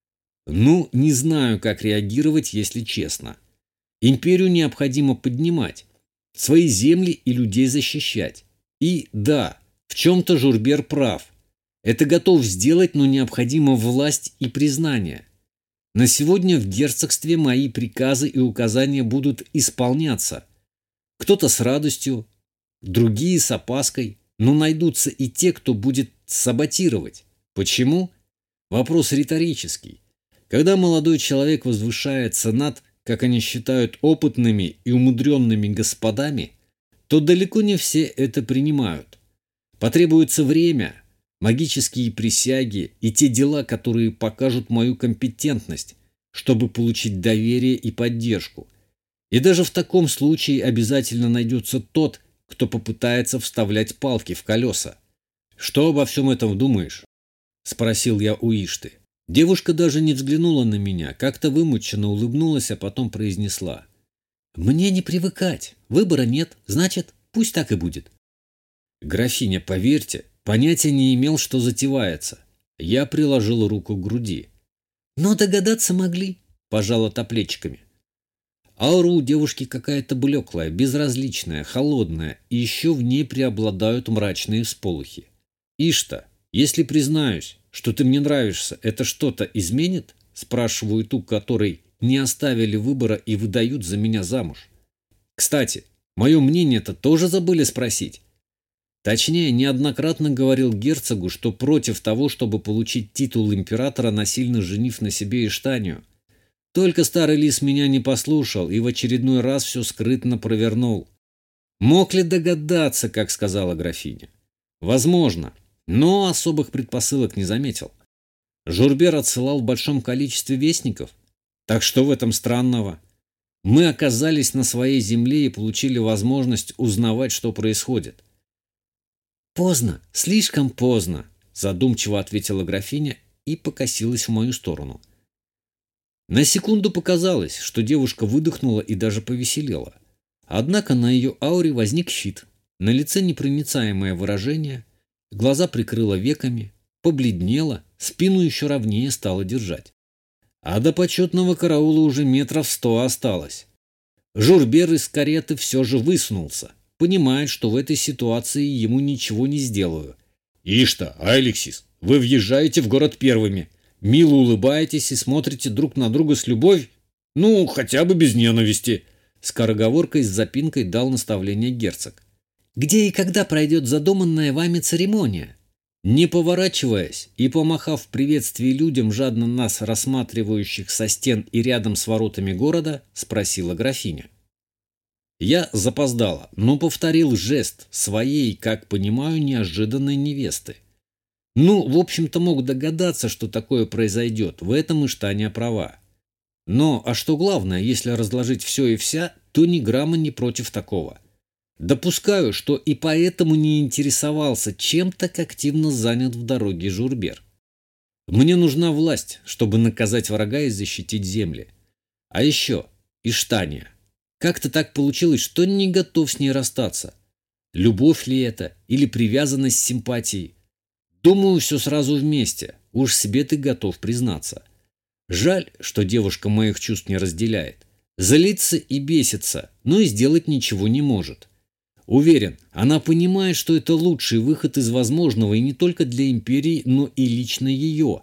A: Ну, не знаю, как реагировать, если честно. Империю необходимо поднимать, свои земли и людей защищать. И да, в чем-то Журбер прав. Это готов сделать, но необходима власть и признание. На сегодня в герцогстве мои приказы и указания будут исполняться. Кто-то с радостью, другие с опаской, но найдутся и те, кто будет саботировать. Почему? Вопрос риторический. Когда молодой человек возвышается над, как они считают, опытными и умудренными господами, то далеко не все это принимают. Потребуется время, магические присяги и те дела, которые покажут мою компетентность, чтобы получить доверие и поддержку. И даже в таком случае обязательно найдется тот, кто попытается вставлять палки в колеса. «Что обо всем этом думаешь?» – спросил я у Ишты. Девушка даже не взглянула на меня, как-то вымученно улыбнулась, а потом произнесла: «Мне не привыкать, выбора нет, значит, пусть так и будет». «Графиня, поверьте, понятия не имел, что затевается». Я приложил руку к груди. «Но догадаться могли», – пожала та плечиками. Аура у девушки какая-то блеклая, безразличная, холодная, и еще в ней преобладают мрачные всполохи. «Ишта, если признаюсь, что ты мне нравишься, это что-то изменит?» – спрашиваю ту, которой не оставили выбора и выдают за меня замуж. Кстати, мое мнение-то тоже забыли спросить. Точнее, неоднократно говорил герцогу, что против того, чтобы получить титул императора, насильно женив на себе Иштанию. Только старый лис меня не послушал и в очередной раз все скрытно провернул. Мог ли догадаться, как сказала графиня? Возможно, но особых предпосылок не заметил. Журбер отсылал в большом количестве вестников. Так что в этом странного? Мы оказались на своей земле и получили возможность узнавать, что происходит. «Поздно, слишком поздно», – задумчиво ответила графиня и покосилась в мою сторону. На секунду показалось, что девушка выдохнула и даже повеселела. Однако на ее ауре возник щит, на лице непроницаемое выражение, глаза прикрыла веками, побледнела, спину еще ровнее стала держать. А до почетного караула уже 100 метров осталось. Журбер из кареты все же высунулся, понимает, что в этой ситуации ему ничего не сделаю. «Ишта, Алексис, вы въезжаете в город первыми. Мило улыбаетесь и смотрите друг на друга с любовью? Ну, хотя бы без ненависти», — скороговоркой с запинкой дал наставление герцог. «Где и когда пройдет задуманная вами церемония?» Не поворачиваясь и помахав в приветствии людям, жадно нас рассматривающих со стен и рядом с воротами города, спросила графиня. Я запоздала, но повторил жест своей, как понимаю, неожиданной невесты. Ну, в общем-то, мог догадаться, что такое произойдет. В этом Иштания права. Но, а что главное, если разложить все и вся, то ни грамма не против такого. Допускаю, что и поэтому не интересовался, чем так активно занят в дороге Журбер. Мне нужна власть, чтобы наказать врага и защитить земли. А еще Иштания. Как-то так получилось, что не готов с ней расстаться. Любовь ли это или привязанность с симпатией? Думаю, все сразу вместе. Уж себе ты готов признаться. Жаль, что девушка моих чувств не разделяет. Злится и бесится, но и сделать ничего не может. Уверен, она понимает, что это лучший выход из возможного и не только для империи, но и лично ее.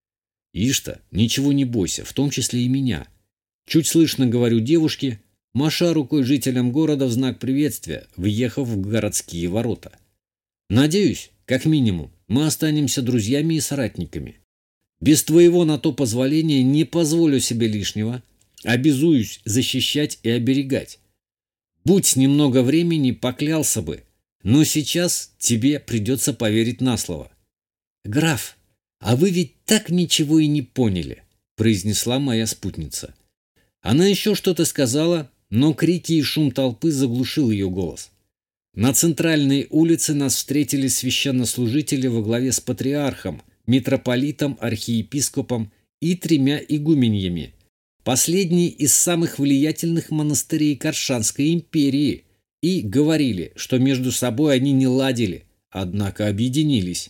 A: Ишта, ничего не бойся, в том числе и меня. Чуть слышно говорю девушке, маша рукой жителям города в знак приветствия, въехав в городские ворота. Надеюсь, как минимум, мы останемся друзьями и соратниками. Без твоего на то позволения не позволю себе лишнего, обязуюсь защищать и оберегать. Будь немного времени, поклялся бы, но сейчас тебе придется поверить на слово. «Граф, а вы ведь так ничего и не поняли», – произнесла моя спутница. Она еще что-то сказала, но крики и шум толпы заглушил ее голос. На центральной улице нас встретили священнослужители во главе с патриархом, митрополитом, архиепископом и 3 игуменьями. Последний из самых влиятельных монастырей Каршанской империи, и говорили, что между собой они не ладили, однако объединились.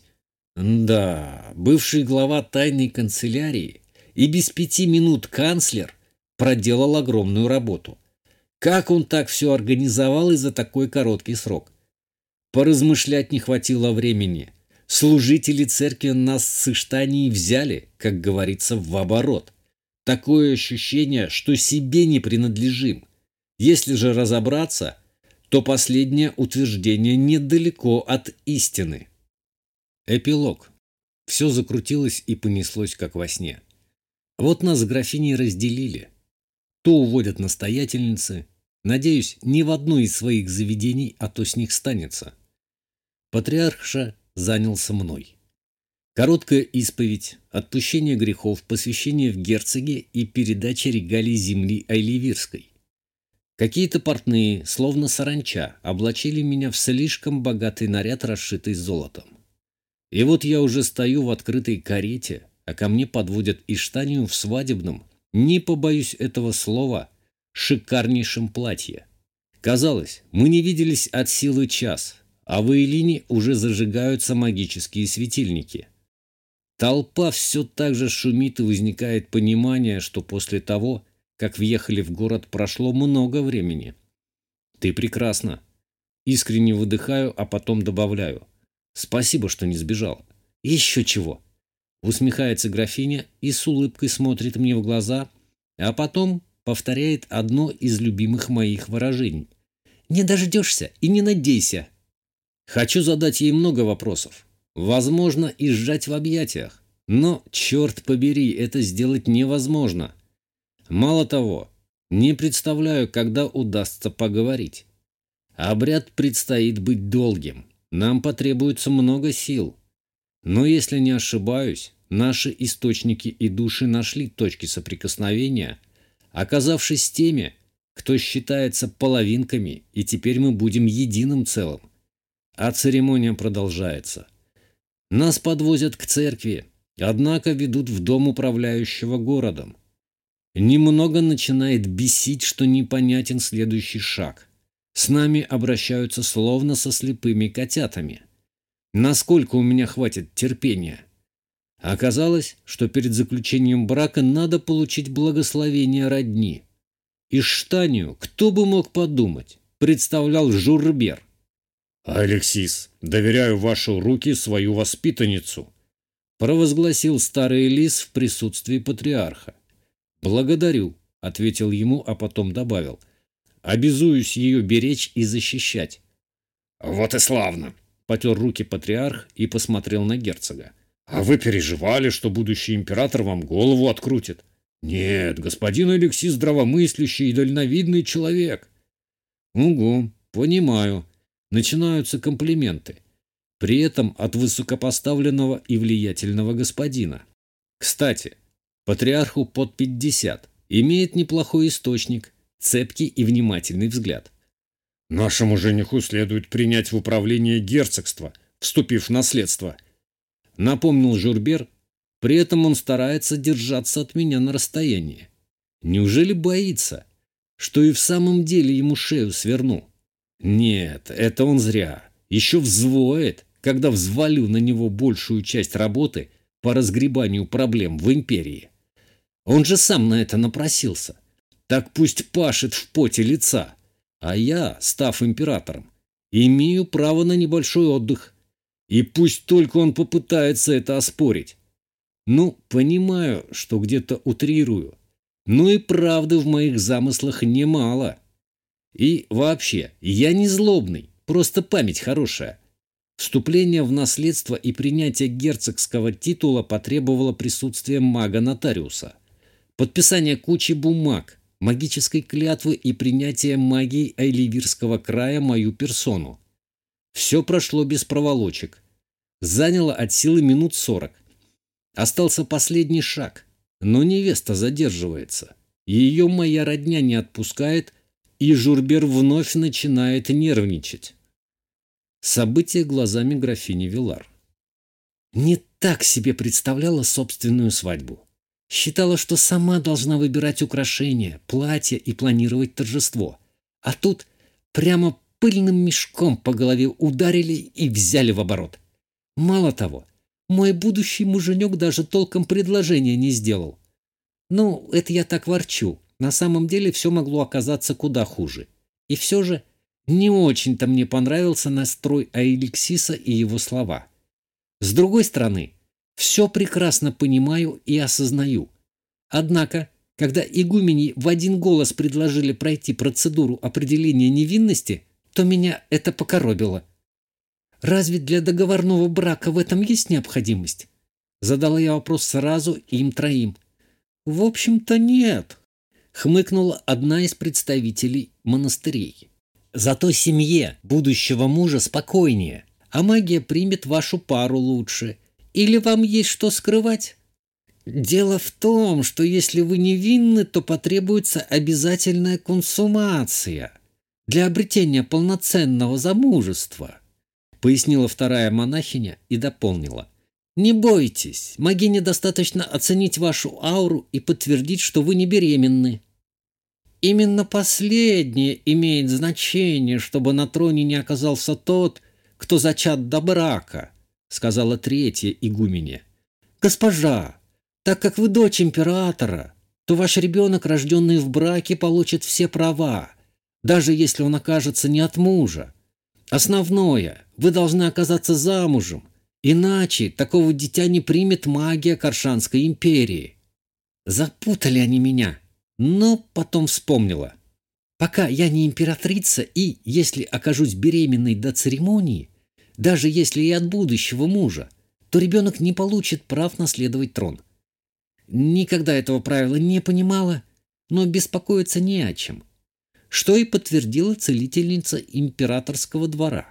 A: Да, бывший глава тайной канцелярии и без 5 минут канцлер проделал огромную работу. Как он так все организовал и за такой короткий срок? Поразмышлять не хватило времени. Служители церкви нас с Иштанией взяли, как говорится, в оборот. Такое ощущение, что себе не принадлежим. Если же разобраться, то последнее утверждение недалеко от истины. Эпилог. Все закрутилось и понеслось, как во сне. Вот нас с графиней разделили. То уводят настоятельницы. Надеюсь, ни в одно из своих заведений, а то с них станется. Патриарша занялся мной. Короткая исповедь, отпущение грехов, посвящение в герцоги и передача регалий земли Айливирской. Какие-то портные, словно саранча, облачили меня в слишком богатый наряд, расшитый золотом. И вот я уже стою в открытой карете, а ко мне подводят Иштанию в свадебном, не побоюсь этого слова, шикарнейшем платье. Казалось, мы не виделись от силы час, а в Эйлине уже зажигаются магические светильники. Толпа все так же шумит, и возникает понимание, что после того, как въехали в город, прошло много времени. Ты прекрасна. Искренне выдыхаю, а потом добавляю. Спасибо, что не сбежала. Еще чего. Усмехается графиня и с улыбкой смотрит мне в глаза, а потом повторяет одно из любимых моих выражений. Не дождешься и не надейся. Хочу задать ей много вопросов. Возможно, и сжать в объятиях. Но, черт побери, это сделать невозможно. Мало того, не представляю, когда удастся поговорить. Обряд предстоит быть долгим. Нам потребуется много сил. Но если не ошибаюсь, наши источники и души нашли точки соприкосновения, оказавшись теми, кто считается половинками, и теперь мы будем единым целым. А церемония продолжается. Нас подвозят к церкви, однако ведут в дом управляющего городом. Немного начинает бесить, что непонятен следующий шаг. С нами обращаются словно со слепыми котятами. Насколько у меня хватит терпения? Оказалось, что перед заключением брака надо получить благословение родни. Иштанию, кто бы мог подумать, представлял Журбер.
B: «Алексис, доверяю в ваши руки свою воспитанницу»,
A: провозгласил старый лис в присутствии патриарха. «Благодарю», — ответил ему, а потом добавил. «Обязуюсь ее беречь и защищать».
B: «Вот и славно»,
A: — потер руки патриарх и посмотрел на герцога.
B: «А вы переживали, что будущий император вам голову открутит? Нет, господин Алексис здравомыслящий и дальновидный человек».
A: «Угу, понимаю». Начинаются комплименты. при этом от высокопоставленного и влиятельного господина. Кстати, патриарху под 50, имеет неплохой источник, цепкий и внимательный взгляд.
B: Нашему жениху следует принять в управление герцогства, вступив в наследство.
A: Напомнил Журбер, при этом он старается держаться от меня на расстоянии. Неужели боится, что и в самом деле ему шею сверну? Нет, это он зря. Еще взвоет, когда взвалю на него большую часть работы по разгребанию проблем в империи. Он же сам на это напросился. Так пусть пашет в поте лица. А я, став императором, имею право на небольшой отдых. И пусть только он попытается это оспорить. Ну, понимаю, что где-то утрирую. Но и правды в моих замыслах немало. И вообще, я не злобный, просто память хорошая. Вступление в наследство и принятие герцогского титула потребовало присутствия мага-нотариуса, подписания кучи бумаг, магической клятвы и принятия магии Айливирского края мою персону. Все прошло без проволочек. Заняло от силы минут 40. Остался последний шаг, но невеста задерживается. Ее моя родня не отпускает, и Журбер вновь начинает нервничать. События глазами графини Вилар. Не так себе представляла собственную свадьбу. Считала, что сама должна выбирать украшения, платья и планировать торжество. А тут прямо пыльным мешком по голове ударили и взяли в оборот. Мало того, мой будущий муженек даже толком предложения не сделал. Ну, это я так ворчу. На самом деле все могло оказаться куда хуже. И все же не очень-то мне понравился настрой Аэликсиса и его слова. С другой стороны, все прекрасно понимаю и осознаю. Однако, когда игумени в один голос предложили пройти процедуру определения невинности, то меня это покоробило. «Разве для договорного брака в этом есть необходимость?» Задала я вопрос сразу им троим. «В общем-то, нет», — хмыкнула одна из представителей монастырей. «Зато семье будущего мужа спокойнее, а магия примет вашу пару лучше. Или вам есть что скрывать?» «Дело в том, что если вы невинны, то потребуется обязательная консумация для обретения полноценного замужества», — пояснила вторая монахиня и дополнила. «Не бойтесь, могине достаточно оценить вашу ауру и подтвердить, что вы не беременны». «Именно последнее имеет значение, чтобы на троне не оказался тот, кто зачат до брака», — сказала третья игуменья. «Госпожа, так как вы дочь императора, то ваш ребенок, рожденный в браке, получит все права, даже если он окажется не от мужа. Основное, вы должны оказаться замужем, иначе такого дитя не примет магия Каршанской империи». Запутали они меня, но потом вспомнила. Пока я не императрица и, если окажусь беременной до церемонии, даже если и от будущего мужа, то ребенок не получит прав наследовать трон. Никогда этого правила не понимала, но беспокоиться не о чем, что и подтвердила целительница императорского двора.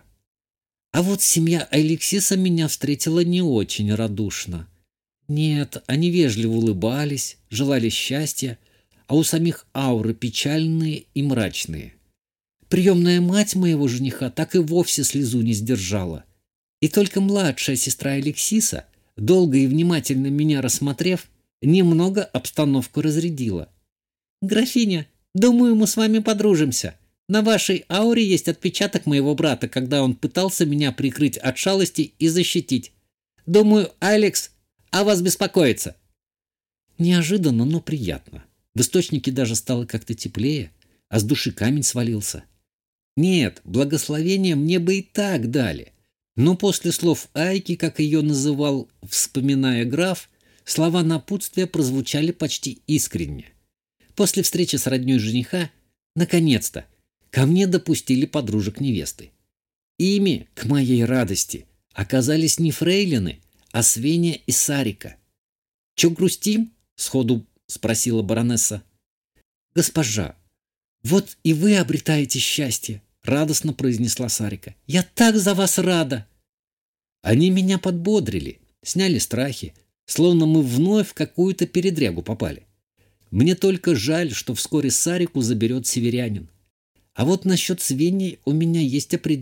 A: А вот семья Алексиса меня встретила не очень радушно. Нет, они вежливо улыбались, желали счастья, а у самих ауры печальные и мрачные. Приемная мать моего жениха так и вовсе слезу не сдержала. И только младшая сестра Алексиса, долго и внимательно меня рассмотрев, немного обстановку разрядила. «Графиня, думаю, мы с вами подружимся. На вашей ауре есть отпечаток моего брата, когда он пытался меня прикрыть от шалости и защитить. Думаю, Алекс о вас беспокоится». Неожиданно, но приятно. В источнике даже стало как-то теплее, а с души камень свалился. Нет, благословения мне бы и так дали. Но после слов Айки, как ее называл, вспоминая граф, слова напутствия прозвучали почти искренне. После встречи с роднёй жениха, наконец-то, ко мне допустили подружек невесты. Ими, к моей радости, оказались не фрейлины, а Свеня и Сарика. «Чё грустим?» — сходу спросила баронесса. «Госпожа, вот и вы обретаете счастье», — радостно произнесла Сарика. «Я так за вас рада!» Они меня подбодрили, сняли страхи, словно мы вновь в какую-то передрягу попали. Мне только жаль, что вскоре Сарику заберет северянин. А вот насчет Свени у меня есть определение.